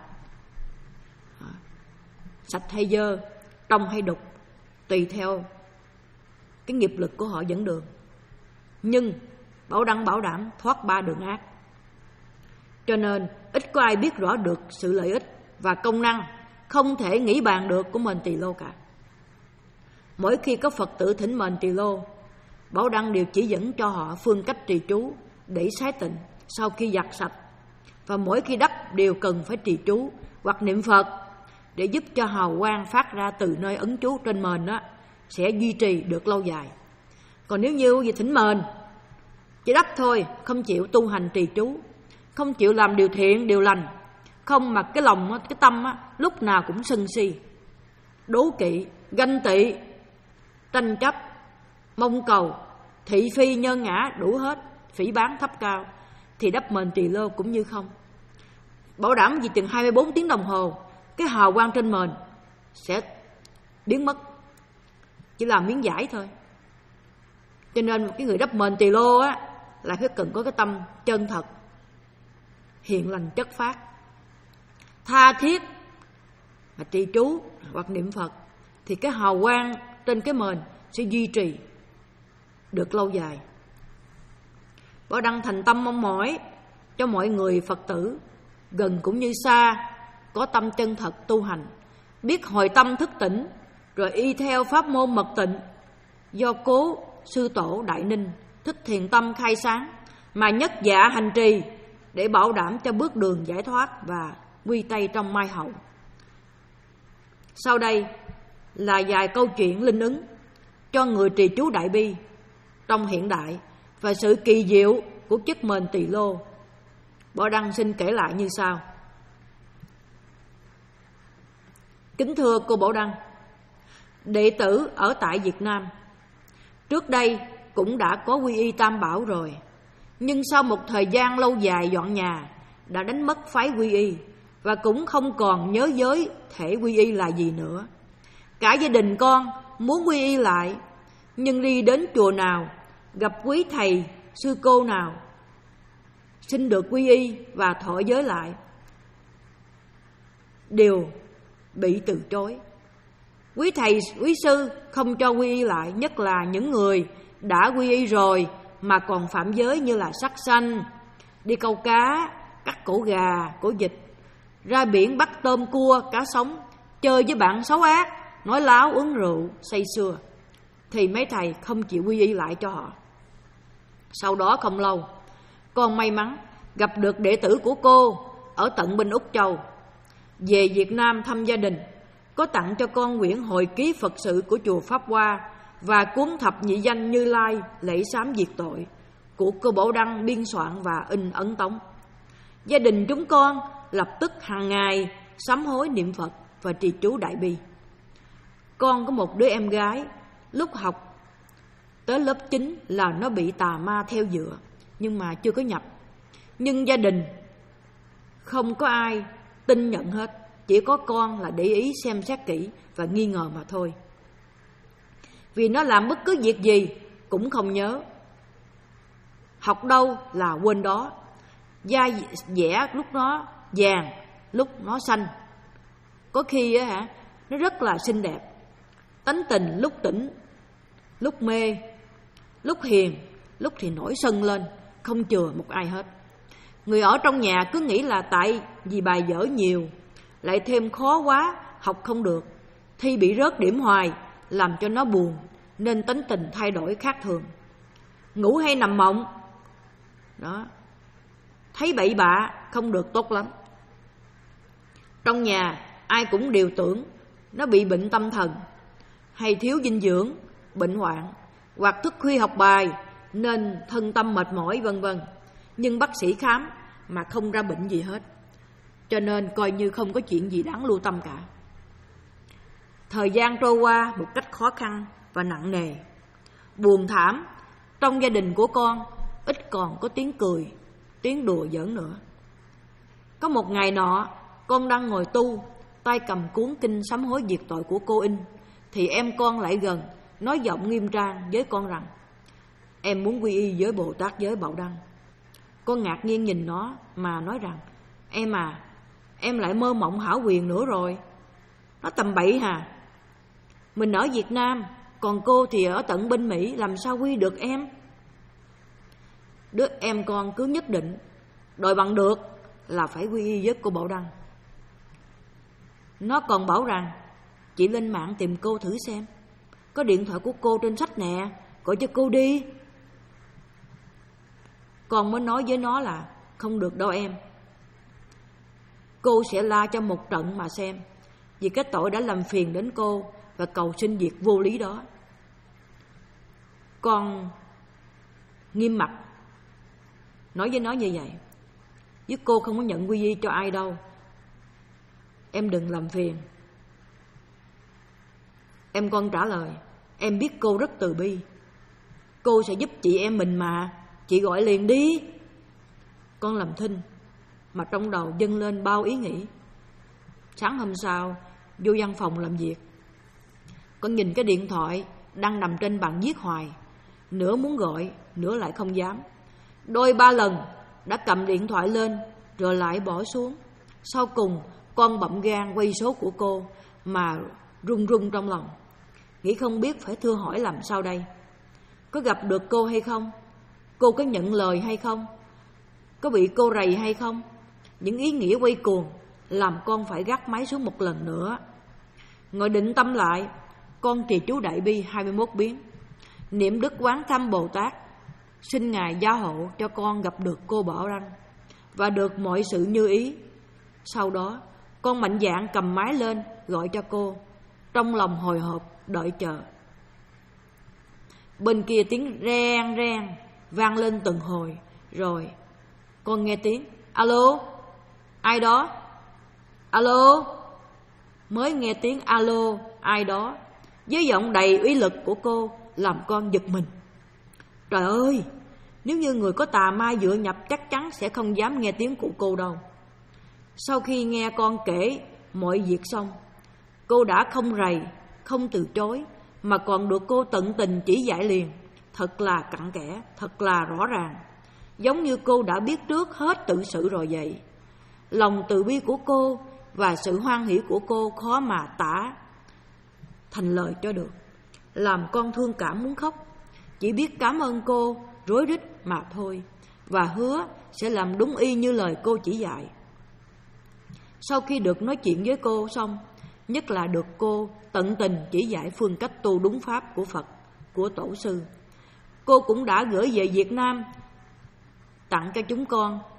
sạch hay dơ, trong hay đục, tùy theo cái nghiệp lực của họ dẫn đường. Nhưng Bảo Đăng bảo đảm thoát ba đường ác. Cho nên ít có ai biết rõ được sự lợi ích và công năng không thể nghĩ bàn được của mền tỳ lô cả. Mỗi khi có Phật tử thỉnh mền tỳ lô, Bảo Đăng đều chỉ dẫn cho họ phương cách trì chú để sái tịnh sau khi giặt sạch. Và mỗi khi đắp đều cần phải trì chú hoặc niệm Phật để giúp cho hào quang phát ra từ nơi ấn chú trên mền đó sẽ duy trì được lâu dài. Còn nếu như vì thỉnh mền chỉ đắp thôi, không chịu tu hành trì chú, không chịu làm điều thiện, điều lành, không mà cái lòng, cái tâm lúc nào cũng sân si, đố kỵ, ganh tị, tranh chấp, mong cầu, thị phi, nhân ngã đủ hết, phỉ báng thấp cao, thì đắp mền tỳ lô cũng như không. Bảo đảm vì chừng hai mươi bốn tiếng đồng hồ, cái hào quang trên mền sẽ biến mất, chỉ là miếng vải thôi. Cho nên cái người đắp mền tỳ lô á là phải cần có cái tâm chân thật, hiền lành chất phát, tha thiết mà trì chú hoặc niệm Phật, thì cái hào quang trên cái mền sẽ duy trì được lâu dài. Bảo Đăng thành tâm mong mỏi cho mọi người Phật tử gần cũng như xa có tâm chân thật tu hành, biết hồi tâm thức tỉnh, rồi y theo pháp môn mật tịnh do cố sư tổ Đại Ninh Thích Thiền Tâm khai sáng mà nhất dạ hành trì để bảo đảm cho bước đường giải thoát và quy tây trong mai hậu. Sau đây là vài câu chuyện linh ứng cho người trì chú đại bi trong hiện đại và sự kỳ diệu của chiếc mền tỳ lô. Bảo Đăng xin kể lại như sau. Kính thưa cô Bảo Đăng, đệ tử ở tại Việt Nam trước đây cũng đã có quy y Tam Bảo rồi, nhưng sau một thời gian lâu dài dọn nhà đã đánh mất phái quy y và cũng không còn nhớ giới thể quy y là gì nữa. Cả gia đình con muốn quy y lại, nhưng đi đến chùa nào, gặp quý thầy, sư cô nào xin được quy y và thọ giới lại đều bị từ chối. Quý thầy, quý sư không cho quy y lại, nhất là những người đã quy y rồi mà còn phạm giới như là sát sanh, đi câu cá, cắt cổ gà, cổ vịt, ra biển bắt tôm cua, cá sống, chơi với bạn xấu ác, nói láo, uống rượu, say sưa, thì mấy thầy không chịu quy y lại cho họ. Sau đó không lâu, con may mắn gặp được đệ tử của cô ở tận bên Úc Châu. Về Việt Nam thăm gia đình, có tặng cho con quyển hồi ký Phật sự của chùa Pháp Hoa và cuốn thập nhị danh Như Lai lễ sám diệt tội của cô Bảo Đăng biên soạn và in ấn tống. Gia đình chúng con lập tức hàng ngày sám hối niệm Phật và trì chú Đại Bi. Con có một đứa em gái, lúc học tới lớp chín là nó bị tà ma theo dựa, nhưng mà chưa có nhập. Nhưng gia đình không có ai tin nhận hết, chỉ có con là để ý xem xét kỹ và nghi ngờ mà thôi. Vì nó làm bất cứ việc gì cũng không nhớ, học đâu là quên đó. Da dẻ lúc nó vàng, lúc nó xanh. Có khi á hả, nó rất là xinh đẹp. Tánh tình lúc tỉnh, lúc mê, lúc hiền, lúc thì nổi sân lên, không chừa một ai hết. Người ở trong nhà cứ nghĩ là tại vì bài vở nhiều, lại thêm khó quá, học không được, thi bị rớt điểm hoài, làm cho nó buồn, nên tính tình thay đổi khác thường. Ngủ hay nằm mộng, đó, thấy bậy bạ không được tốt lắm. Trong nhà ai cũng đều tưởng nó bị bệnh tâm thần, hay thiếu dinh dưỡng, bệnh hoạn, hoặc thức khuya học bài nên thân tâm mệt mỏi vân vân. Nhưng bác sĩ khám mà không ra bệnh gì hết, cho nên coi như không có chuyện gì đáng lưu tâm cả. Thời gian trôi qua một cách khó khăn và nặng nề, buồn thảm. Trong gia đình của con ít còn có tiếng cười, tiếng đùa giỡn nữa. Có một ngày nọ, con đang ngồi tu, tay cầm cuốn kinh sám hối diệt tội của cô in, thì em con lại gần, nói giọng nghiêm trang với con rằng: em muốn quy y với Bồ Tát giới Bảo Đăng. Con ngạc nhiên nhìn nó mà nói rằng: em à, em lại mơ mộng hão huyền nữa rồi. Nó tầm bậy hà. Mình ở Việt Nam, còn cô thì ở tận bên Mỹ, làm sao quy được em? Đứa em con cứ nhất định đòi bằng được là phải quy y với cô Bảo Đăng. Nó còn bảo rằng: chị lên mạng tìm cô thử xem, có điện thoại của cô trên sách nè, gọi cho cô đi. Con mới nói với nó là: không được đâu em, cô sẽ la cho một trận mà xem, vì cái tội đã làm phiền đến cô, và cầu xin việc vô lý đó. Con nghiêm mặt nói với nó như vậy: với cô không có nhận quy y cho ai đâu, em đừng làm phiền. Em con trả lời: em biết cô rất từ bi, cô sẽ giúp chị em mình mà, chị gọi liền đi. Con làm thinh mà trong đầu dâng lên bao ý nghĩ. Sáng hôm sau vô văn phòng làm việc, con nhìn cái điện thoại đang nằm trên bàn viết hoài, nửa muốn gọi, nửa lại không dám. Đôi ba lần đã cầm điện thoại lên rồi lại bỏ xuống. Sau cùng con bậm gan quay số của cô mà run run trong lòng, nghĩ không biết phải thưa hỏi làm sao đây. Có gặp được cô hay không? Cô có nhận lời hay không? Có bị cô rầy hay không? Những ý nghĩa quay cuồng làm con phải gác máy xuống một lần nữa. Ngồi định tâm lại, con trì chú Đại Bi hai mươi mốt biến, niệm Đức Quán Thâm Bồ Tát, xin Ngài gia hộ cho con gặp được cô Bảo Đăng và được mọi sự như ý. Sau đó con mạnh dạn cầm máy lên gọi cho cô, trong lòng hồi hộp đợi chờ. Bên kia tiếng reng reng vang lên từng hồi, rồi con nghe tiếng: alo, ai đó? Alo. Mới nghe tiếng alo, ai đó, với giọng đầy uy lực của cô, làm con giật mình. Trời ơi, nếu như người có tà ma dựa nhập chắc chắn sẽ không dám nghe tiếng của cô đâu. Sau khi nghe con kể mọi việc xong, cô đã không rầy, không từ chối, mà còn được cô tận tình chỉ dạy liền. Thật là cặn kẽ, thật là rõ ràng, giống như cô đã biết trước hết tự sự rồi vậy. Lòng từ bi của cô và sự hoan hỷ của cô khó mà tả thành lời cho được, làm con thương cảm muốn khóc. Chỉ biết cảm ơn cô rối rít mà thôi, và hứa sẽ làm đúng y như lời cô chỉ dạy. Sau khi được nói chuyện với cô xong, nhất là được cô tận tình chỉ dạy phương cách tu đúng pháp của Phật, của Tổ sư, cô cũng đã gửi về Việt Nam tặng cho chúng con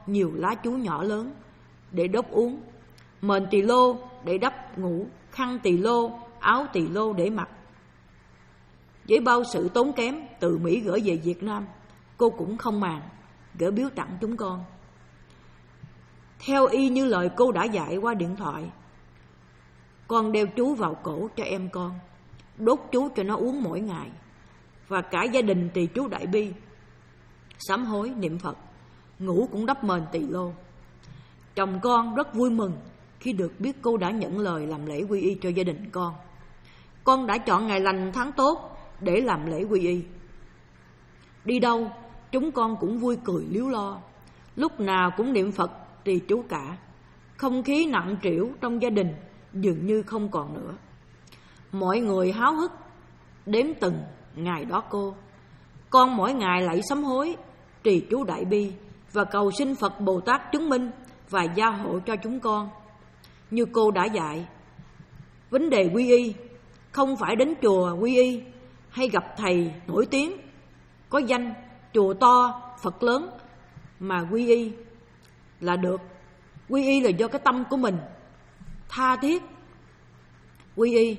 nhiều lá chuối nhỏ lớn để đốt uống, mền tỳ lô để đắp ngủ, khăn tỳ lô, áo tỳ lô để mặc. Với bao sự tốn kém từ Mỹ gửi về Việt Nam, cô cũng không màng gửi biếu tặng chúng con. Theo y như lời cô đã dạy qua điện thoại, con đeo chú vào cổ cho em con, đốt chú cho nó uống mỗi ngày. Và cả gia đình tỳ chú Đại Bi sám hối niệm Phật, ngủ cũng đắp mền tỳ lô. Chồng con rất vui mừng khi được biết cô đã nhận lời làm lễ quy y cho gia đình con. Con đã chọn ngày lành tháng tốt để làm lễ quy y. Đi đâu chúng con cũng vui cười líu lo, lúc nào cũng niệm Phật trì chú cả. Không khí nặng trĩu trong gia đình dường như không còn nữa. Mọi người háo hức đếm từng ngày đó cô. Con mỗi ngày lạy sám hối, trì chú Đại Bi và cầu xin Phật Bồ Tát chứng minh và gia hộ cho chúng con. Như cô đã dạy, vấn đề quy y không phải đến chùa quy y hay gặp thầy nổi tiếng, có danh, chùa to, Phật lớn mà quy y là được. Quy y là do cái tâm của mình tha thiết quy y,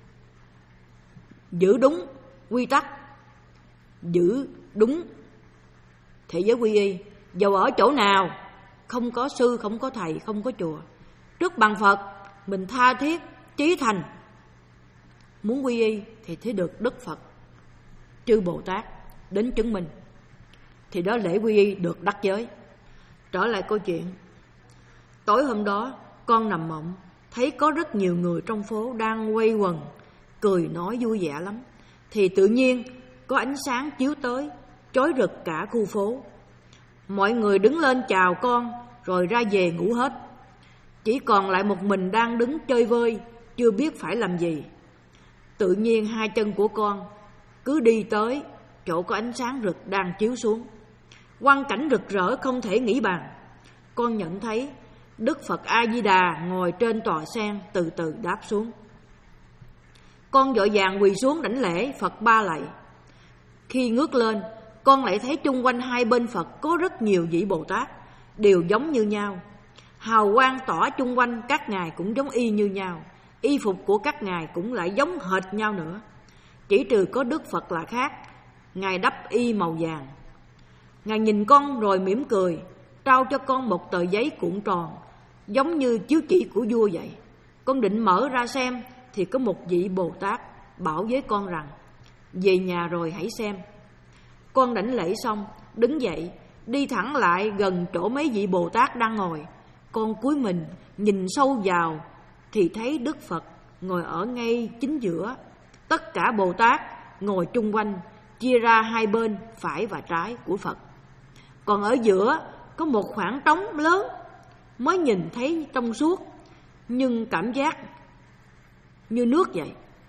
giữ đúng quy tắc, giữ đúng thế giới quy y. Dầu ở chỗ nào, không có sư, không có thầy, không có chùa, trước bằng Phật mình tha thiết chí thành muốn quy y thì thấy được Đức Phật chư Bồ Tát đến chứng minh, thì đó lễ quy y được đắc giới. Trở lại câu chuyện, tối hôm đó con nằm mộng, thấy có rất nhiều người trong phố đang quây quần cười nói vui vẻ lắm. Thì tự nhiên có ánh sáng chiếu tới, chói rực cả khu phố. Mọi người đứng lên chào con rồi ra về ngủ hết. Chỉ còn lại một mình đang đứng chơi vơi, chưa biết phải làm gì. Tự nhiên hai chân của con cứ đi tới chỗ có ánh sáng rực đang chiếu xuống. Quang cảnh rực rỡ không thể nghĩ bàn. Con nhận thấy Đức Phật A-di-đà ngồi trên tòa sen từ từ đáp xuống. Con vội vàng quỳ xuống đảnh lễ Phật ba lạy. Khi ngước lên, con lại thấy chung quanh hai bên Phật có rất nhiều vị Bồ Tát, đều giống như nhau. Hào quang tỏa chung quanh các ngài cũng giống y như nhau. Y phục của các ngài cũng lại giống hệt nhau nữa. Chỉ trừ có Đức Phật là khác, ngài đắp y màu vàng. Ngài nhìn con rồi mỉm cười, trao cho con một tờ giấy cuộn tròn, giống như chiếu chỉ của vua vậy. Con định mở ra xem thì có một vị Bồ Tát bảo với con rằng về nhà rồi hãy xem. Con đảnh lễ xong, đứng dậy, đi thẳng lại gần chỗ mấy vị Bồ Tát đang ngồi. Con cúi mình nhìn sâu vào thì thấy Đức Phật ngồi ở ngay chính giữa. Tất cả Bồ Tát ngồi chung quanh, chia ra hai bên phải và trái của Phật. Còn ở giữa có một khoảng trống lớn, mới nhìn thấy trong suốt, nhưng cảm giác như nước vậy.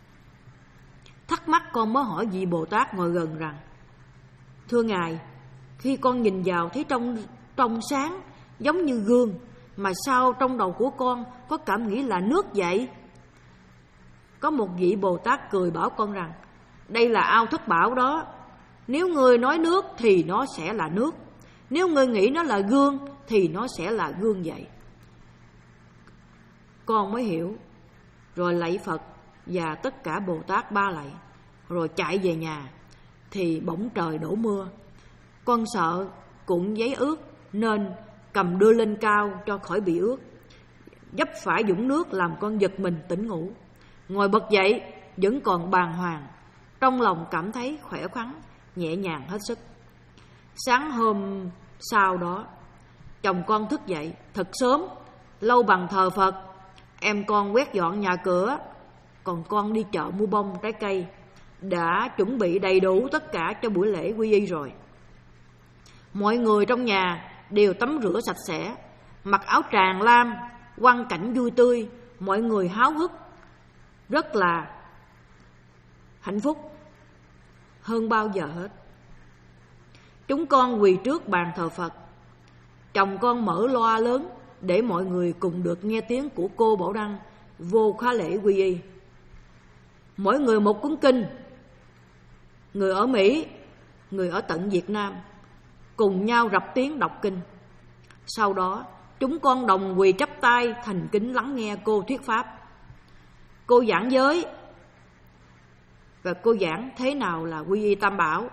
Thắc mắc con mới hỏi vị Bồ Tát ngồi gần rằng: thưa Ngài, khi con nhìn vào thấy trong, trong sáng giống như gương, mà sao trong đầu của con có cảm nghĩ là nước vậy? Có một vị Bồ Tát cười bảo con rằng: đây là ao thất bảo đó. Nếu ngươi nói nước thì nó sẽ là nước, nếu ngươi nghĩ nó là gương thì nó sẽ là gương vậy. Con mới hiểu, rồi lạy Phật và tất cả Bồ Tát ba lạy, rồi chạy về nhà. Thì bỗng trời đổ mưa. Con sợ cuộn giấy ướt nên cầm đưa lên cao cho khỏi bị ướt. Vấp phải dũng nước làm con giật mình tỉnh ngủ. Ngồi bật dậy vẫn còn bàng hoàng, trong lòng cảm thấy khỏe khoắn, nhẹ nhàng hết sức. Sáng hôm sau đó, chồng con thức dậy thật sớm, lâu bằng thờ Phật. Em con quét dọn nhà cửa, còn con đi chợ mua bông trái cây, đã chuẩn bị đầy đủ tất cả cho buổi lễ quy y rồi. Mọi người trong nhà đều tắm rửa sạch sẽ, mặc áo tràng lam, quang cảnh vui tươi, mọi người háo hức, rất là hạnh phúc hơn bao giờ hết. Chúng con quỳ trước bàn thờ Phật. Chồng con mở loa lớn để mọi người cùng được nghe tiếng của cô Bảo Đăng vô khóa lễ quy y. Mỗi người một cuốn kinh. Người ở Mỹ, người ở tận Việt Nam cùng nhau rập tiếng đọc kinh. Sau đó chúng con đồng quỳ chắp tay thành kính lắng nghe cô thuyết pháp. Cô giảng giới và cô giảng thế nào là quy y Tam Bảo.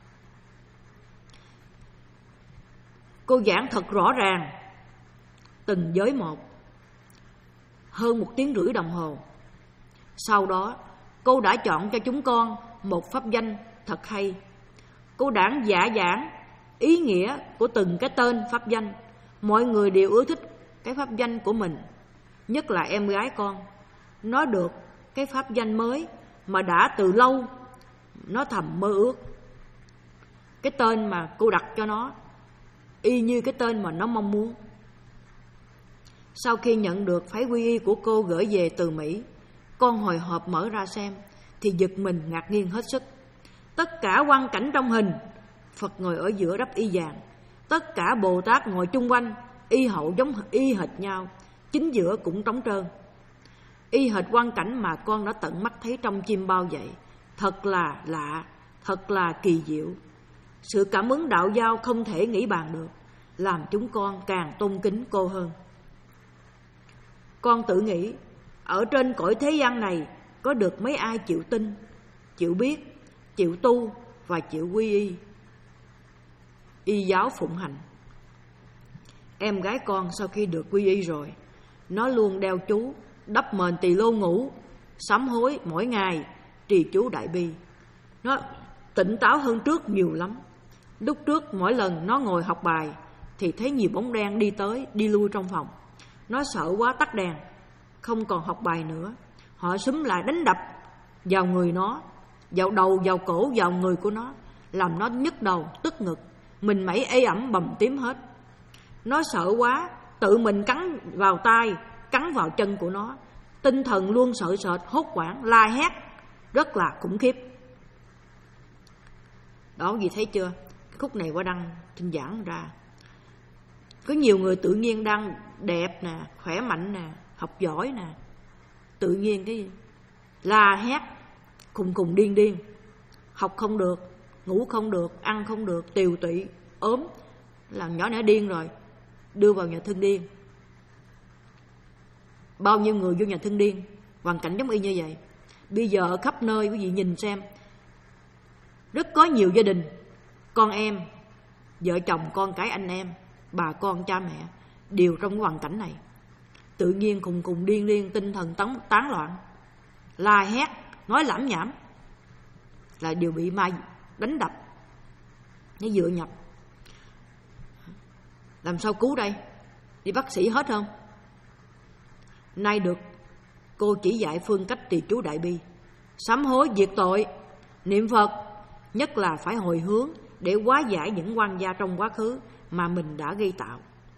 Cô giảng thật rõ ràng từng giới một, hơn một tiếng rưỡi đồng hồ. Sau đó cô đã chọn cho chúng con một pháp danh thật hay. Cô đã giả giảng ý nghĩa của từng cái tên pháp danh. Mọi người đều ưa thích cái pháp danh của mình, nhất là em gái con. Nó được cái pháp danh mới mà đã từ lâu nó thầm mơ ước. Cái tên mà cô đặt cho nó y như cái tên mà nó mong muốn. Sau khi nhận được phái quy y của cô gửi về từ Mỹ, con hồi hộp mở ra xem thì giật mình ngạc nhiên hết sức. Tất cả quang cảnh trong hình, Phật ngồi ở giữa đắp y vàng, tất cả Bồ Tát ngồi chung quanh, y hậu giống y hệt nhau, chính giữa cũng trống trơn. Y hệt quang cảnh mà con đã tận mắt thấy trong chim bao vậy. Thật là lạ, thật là kỳ diệu. Sự cảm ứng đạo giao không thể nghĩ bàn được, làm chúng con càng tôn kính cô hơn. Con tự nghĩ, ở trên cõi thế gian này có được mấy ai chịu tin, chịu biết, chịu tu và chịu quy y, y giáo phụng hành. Em gái con sau khi được quy y rồi, nó luôn đeo chú, đắp mền tỳ lô ngủ, sám hối mỗi ngày, trì chú đại bi. Nó tỉnh táo hơn trước nhiều lắm. Lúc trước mỗi lần nó ngồi học bài thì thấy nhiều bóng đen đi tới đi lui trong phòng. Nó sợ quá tắt đèn, không còn học bài nữa. Họ xúm lại đánh đập vào người nó, vào đầu, vào cổ, vào người của nó, làm nó nhức đầu, tức ngực, mình mẩy ê ẩm bầm tím hết. Nó sợ quá, tự mình cắn vào tay, cắn vào chân của nó. Tinh thần luôn sợ sệt, hốt hoảng, la hét, rất là khủng khiếp. Đó, gì thấy chưa? Khúc này qua đăng trên giảng ra. Có nhiều người tự nhiên đang đẹp nè, khỏe mạnh nè, học giỏi nè, tự nhiên cái la hét khùng khùng điên điên, học không được, ngủ không được, ăn không được, tiều tụy, ốm, làm nhỏ nẻ điên rồi, đưa vào nhà thương điên. Bao nhiêu người vô nhà thương điên, hoàn cảnh giống y như vậy. Bây giờ ở khắp nơi quý vị nhìn xem, rất có nhiều gia đình, con em, vợ chồng, con cái, anh em, bà con, cha mẹ đều trong cái hoàn cảnh này. Tự nhiên khùng khùng điên điên, tinh thần tán, tán loạn, la hét, nói lảm nhảm, là đều bị ma đánh đập, nó dựa nhập. Làm sao cứu đây? Đi bác sĩ hết không? Nay được cô chỉ dạy phương cách trì chú đại bi, sám hối diệt tội, niệm Phật, nhất là phải hồi hướng để hóa giải những oan gia trong quá khứ mà mình đã gây tạo.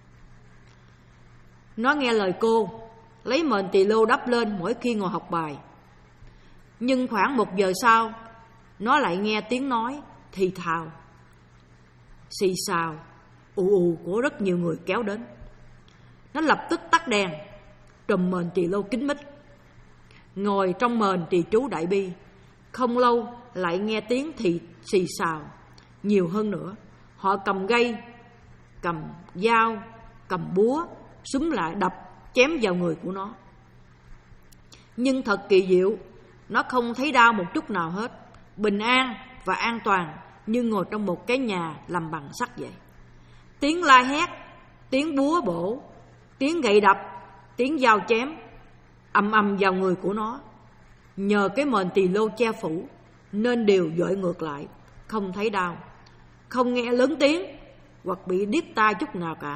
Nó nghe lời cô, lấy mền tỳ lô đắp lên mỗi khi ngồi học bài. Nhưng khoảng một giờ sau, nó lại nghe tiếng nói thì thào, xì xào, ù ù của rất nhiều người kéo đến. Nó lập tức tắt đèn, trùm mền tỳ lô kín mít, ngồi trong mền trì chú đại bi. Không lâu lại nghe tiếng thì xì xào nhiều hơn nữa. Họ cầm gậy, cầm dao, cầm búa, xúm lại đập, chém vào người của nó. Nhưng thật kỳ diệu, nó không thấy đau một chút nào hết, bình an và an toàn như ngồi trong một cái nhà làm bằng sắt vậy. Tiếng la hét, tiếng búa bổ, tiếng gậy đập, tiếng dao chém ầm ầm vào người của nó. Nhờ cái mền tỳ lô che phủ nên đều dội ngược lại, không thấy đau, không nghe lớn tiếng hoặc bị điếc tai chút nào cả.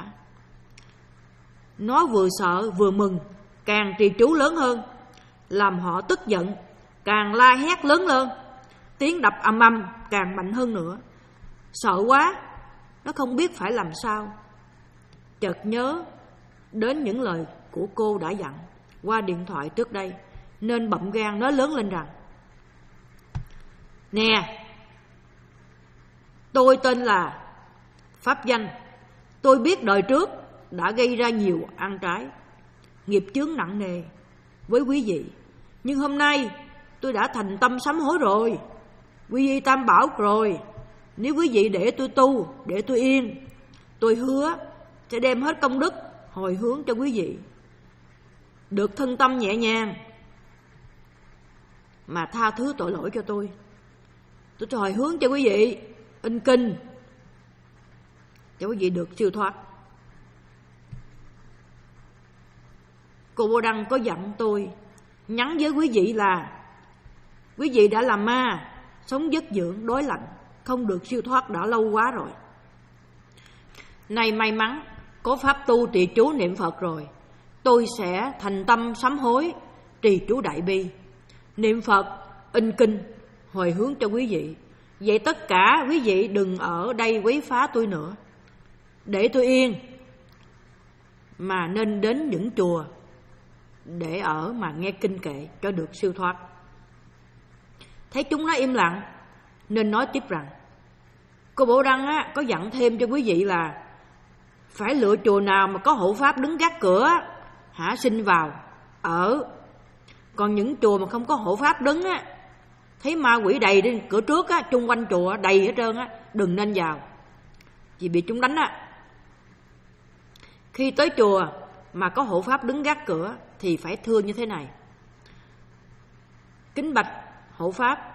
Nó vừa sợ vừa mừng, càng trì chú lớn hơn, làm họ tức giận, càng la hét lớn lên, tiếng đập ầm ầm càng mạnh hơn nữa. Sợ quá, nó không biết phải làm sao. Chợt nhớ đến những lời của cô đã dặn qua điện thoại trước đây, nên bậm gan nói lớn lên rằng: Nè, tôi tên là Pháp Danh. Tôi biết đời trước đã gây ra nhiều ăn trái, nghiệp chướng nặng nề với quý vị. Nhưng hôm nay tôi đã thành tâm sám hối rồi, quy y Tam Bảo rồi. Nếu quý vị để tôi tu, để tôi yên, tôi hứa sẽ đem hết công đức hồi hướng cho quý vị, được thân tâm nhẹ nhàng mà tha thứ tội lỗi cho tôi. Tôi hồi hướng cho quý vị in kinh cho quý vị được siêu thoát. Cô Bồ Đăng có dặn tôi nhắn với quý vị là quý vị đã làm ma, sống dứt dưỡng đối lạnh, không được siêu thoát đã lâu quá rồi. Nay may mắn có pháp tu trì chú niệm Phật rồi, tôi sẽ thành tâm sám hối, trì chú đại bi, niệm Phật, in kinh, hồi hướng cho quý vị. Vậy tất cả quý vị đừng ở đây quấy phá tôi nữa, để tôi yên, mà nên đến những chùa để ở mà nghe kinh kệ cho được siêu thoát. Thấy chúng nó im lặng nên nói tiếp rằng cô Bồ Đăng á, có dặn thêm cho quý vị là phải lựa chùa nào mà có hộ pháp đứng gác cửa, hả xin vào ở. Còn những chùa mà không có hộ pháp đứng á, thấy ma quỷ đầy trên cửa trước á, chung quanh chùa đầy hết trơn á, đừng nên vào, vì bị chúng đánh á. Khi tới chùa mà có hộ pháp đứng gác cửa thì phải thưa như thế này: kính bạch hộ pháp,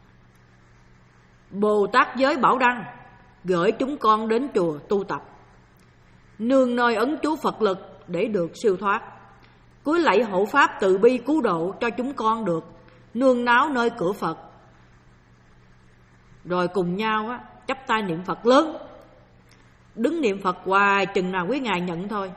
Bồ Tát giới Bảo Đăng gửi chúng con đến chùa tu tập, nương nơi ấn chú Phật lực để được siêu thoát. Cúi lạy hộ pháp từ bi cứu độ cho chúng con được nương náu nơi cửa Phật. Rồi cùng nhau á, chắp tay niệm Phật lớn, đứng niệm Phật hoài chừng nào quý ngài nhận thôi.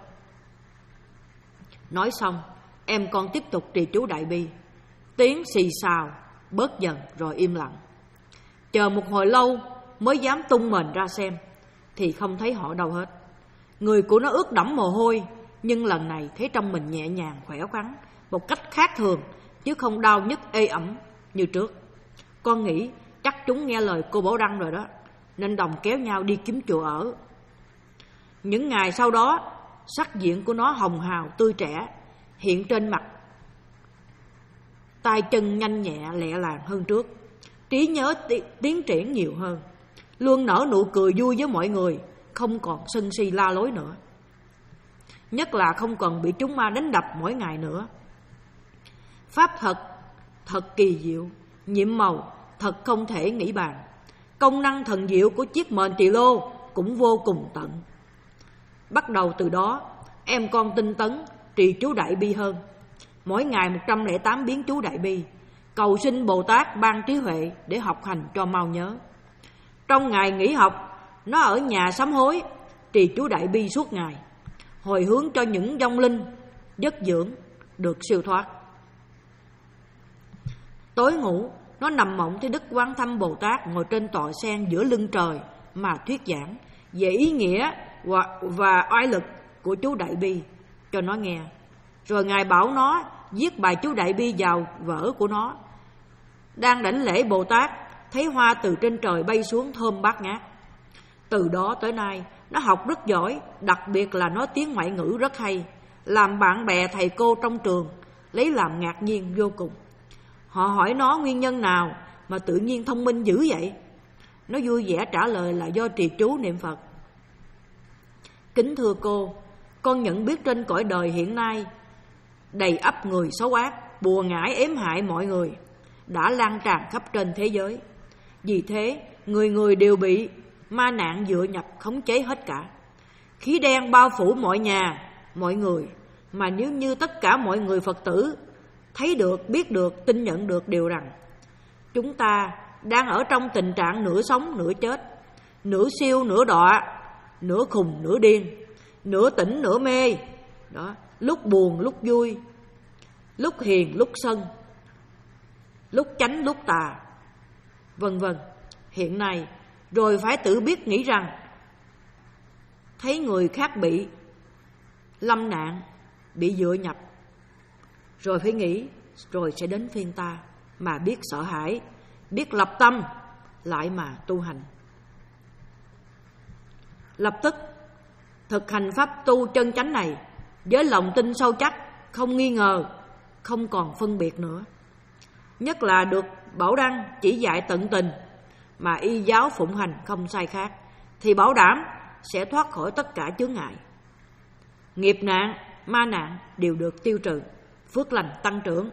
Nói xong, em con tiếp tục trì chú đại bi, tiếng xì xào bớt dần rồi im lặng. Chờ một hồi lâu mới dám tung mền ra xem, thì không thấy họ đâu hết. Người của nó ướt đẫm mồ hôi, nhưng lần này thấy trong mình nhẹ nhàng khỏe khoắn một cách khác thường, chứ không đau nhức ê ẩm như trước. Con nghĩ chắc chúng nghe lời cô Bảo Đăng rồi đó, nên đồng kéo nhau đi kiếm chùa ở. Những ngày sau đó, sắc diện của nó hồng hào tươi trẻ, hiện trên mặt, tay chân nhanh nhẹ lẹ làng hơn trước, trí nhớ tiến triển nhiều hơn, luôn nở nụ cười vui với mọi người, không còn sân si la lối nữa. Nhất là không còn bị chúng ma đánh đập mỗi ngày nữa. Pháp thật, thật kỳ diệu, nhiệm màu, thật không thể nghĩ bàn. Công năng thần diệu của chiếc mền tỳ lô cũng vô cùng tận. Bắt đầu từ đó, em con tinh tấn, trì chú đại bi hơn. Mỗi ngày một trăm lẻ tám biến chú đại bi, cầu xin Bồ Tát ban trí huệ để học hành cho mau nhớ. Trong ngày nghỉ học, nó ở nhà sám hối, trì chú đại bi suốt ngày, hồi hướng cho những vong linh giấc dưỡng được siêu thoát. Tối ngủ, nó nằm mộng thấy Đức Quán Thâm Bồ Tát ngồi trên tọa sen giữa lưng trời mà thuyết giảng về ý nghĩa và, và oai lực của chú đại bi cho nó nghe. Rồi Ngài bảo nó viết bài chú đại bi vào vở của nó. Đang đảnh lễ Bồ Tát, thấy hoa từ trên trời bay xuống thơm bát ngát. Từ đó tới nay, nó học rất giỏi, đặc biệt là nói tiếng ngoại ngữ rất hay, làm bạn bè thầy cô trong trường lấy làm ngạc nhiên vô cùng. Họ hỏi nó nguyên nhân nào mà tự nhiên thông minh dữ vậy. Nó vui vẻ trả lời là do trì chú niệm Phật. Kính thưa cô, con nhận biết trên cõi đời hiện nay đầy ắp người xấu ác, bùa ngải ếm hại mọi người, đã lan tràn khắp trên thế giới. Vì thế, người người đều bị ma nạn dựa nhập khống chế hết cả. Khí đen bao phủ mọi nhà, mọi người, mà nếu như tất cả mọi người Phật tử thấy được, biết được, tin nhận được điều rằng chúng ta đang ở trong tình trạng nửa sống nửa chết, nửa siêu nửa đọa, nửa khùng nửa điên, nửa tỉnh nửa mê đó, lúc buồn lúc vui, lúc hiền lúc sân, lúc chánh lúc tà, vân vân. Hiện nay rồi phải tự biết nghĩ rằng thấy người khác bị lâm nạn, bị dựa nhập, rồi phải nghĩ rồi sẽ đến phiên ta, mà biết sợ hãi, biết lập tâm lại mà tu hành. Lập tức thực hành pháp tu chân chánh này với lòng tin sâu chắc, không nghi ngờ, không còn phân biệt nữa. Nhất là được Bảo Đăng chỉ dạy tận tình, mà y giáo phụng hành không sai khác, thì bảo đảm sẽ thoát khỏi tất cả chướng ngại. nghiệp nạn, ma nạn đều được tiêu trừ, phước lành tăng trưởng.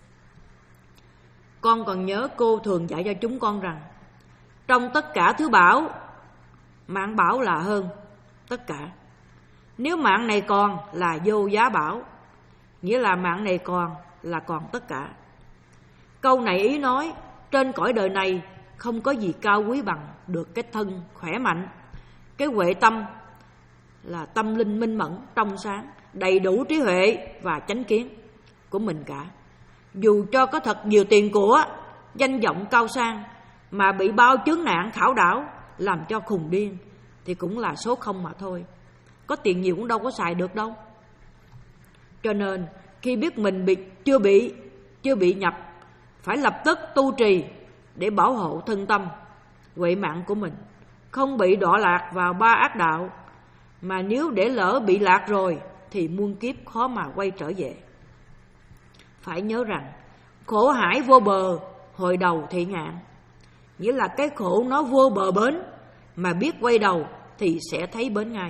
Con còn nhớ cô thường dạy cho chúng con rằng trong tất cả thứ bảo, mạng bảo là hơn tất cả. Nếu mạng này còn là vô giá bảo, nghĩa là mạng này còn là còn tất cả. Câu này ý nói trên cõi đời này không có gì cao quý bằng được cái thân khỏe mạnh, cái huệ tâm là tâm linh minh mẫn, trong sáng, đầy đủ trí huệ và chánh kiến của mình cả. Dù cho có thật nhiều tiền của, danh vọng cao sang mà bị bao chướng nạn khảo đảo làm cho khùng điên thì cũng là số không mà thôi. Có tiền nhiều cũng đâu có xài được đâu. Cho nên khi biết mình bị chưa bị chưa bị nhập, phải lập tức tu trì để bảo hộ thân tâm, huệ mạng của mình, không bị đọa lạc vào ba ác đạo. Mà nếu để lỡ bị lạc rồi thì muôn kiếp khó mà quay trở về. Phải nhớ rằng khổ hải vô bờ, hồi đầu thị ngạn, nghĩa là cái khổ nó vô bờ bến, mà biết quay đầu thì sẽ thấy bến ngay.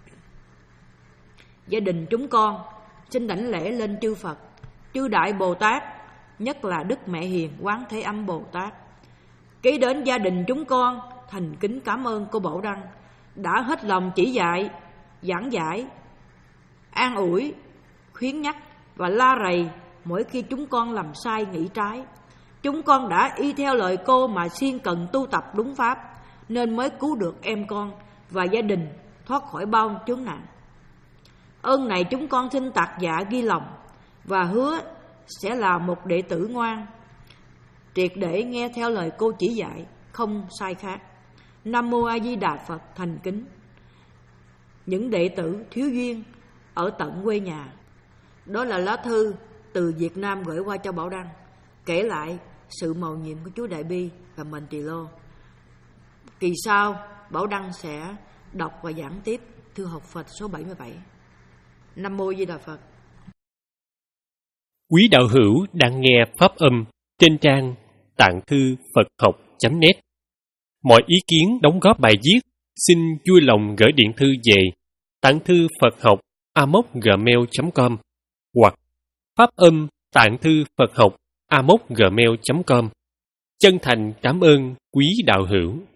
Gia đình chúng con xin đảnh lễ lên chư Phật, chư Đại Bồ Tát, nhất là Đức Mẹ Hiền Quán Thế Âm Bồ Tát. Kế đến gia đình chúng con thành kính cảm ơn cô Bảo Đăng đã hết lòng chỉ dạy, giảng giải, an ủi, khuyến nhắc và la rầy mỗi khi chúng con làm sai nghĩ trái. Chúng con đã y theo lời cô mà siêng cần tu tập đúng pháp, nên mới cứu được em con và gia đình thoát khỏi bao chướng nạn. Ơn này chúng con xin tạc dạ ghi lòng và hứa sẽ là một đệ tử ngoan, triệt để nghe theo lời cô chỉ dạy, không sai khác. Nam Mô A Di Đà Phật. Thành kính những đệ tử thiếu duyên ở tận quê nhà. Đó là lá thư từ Việt Nam gửi qua cho Bảo Đăng, kể lại sự mầu nhiệm của chú Đại Bi và mình Tỳ Lô. Kỳ sau Bảo Đăng sẽ đọc và giảng tiếp thư học Phật số bảy mươi bảy. Nam Mô A Di Đà Phật. Quý đạo hữu đang nghe pháp âm trên trang tạng thư Phật học chấm net. Mọi ý kiến đóng góp bài viết xin vui lòng gửi điện thư về tạng thư Phật học a m o c gmail chấm com hoặc pháp âm tạng thư Phật học a m o c gmail chấm com. Chân thành cảm ơn quý đạo hữu.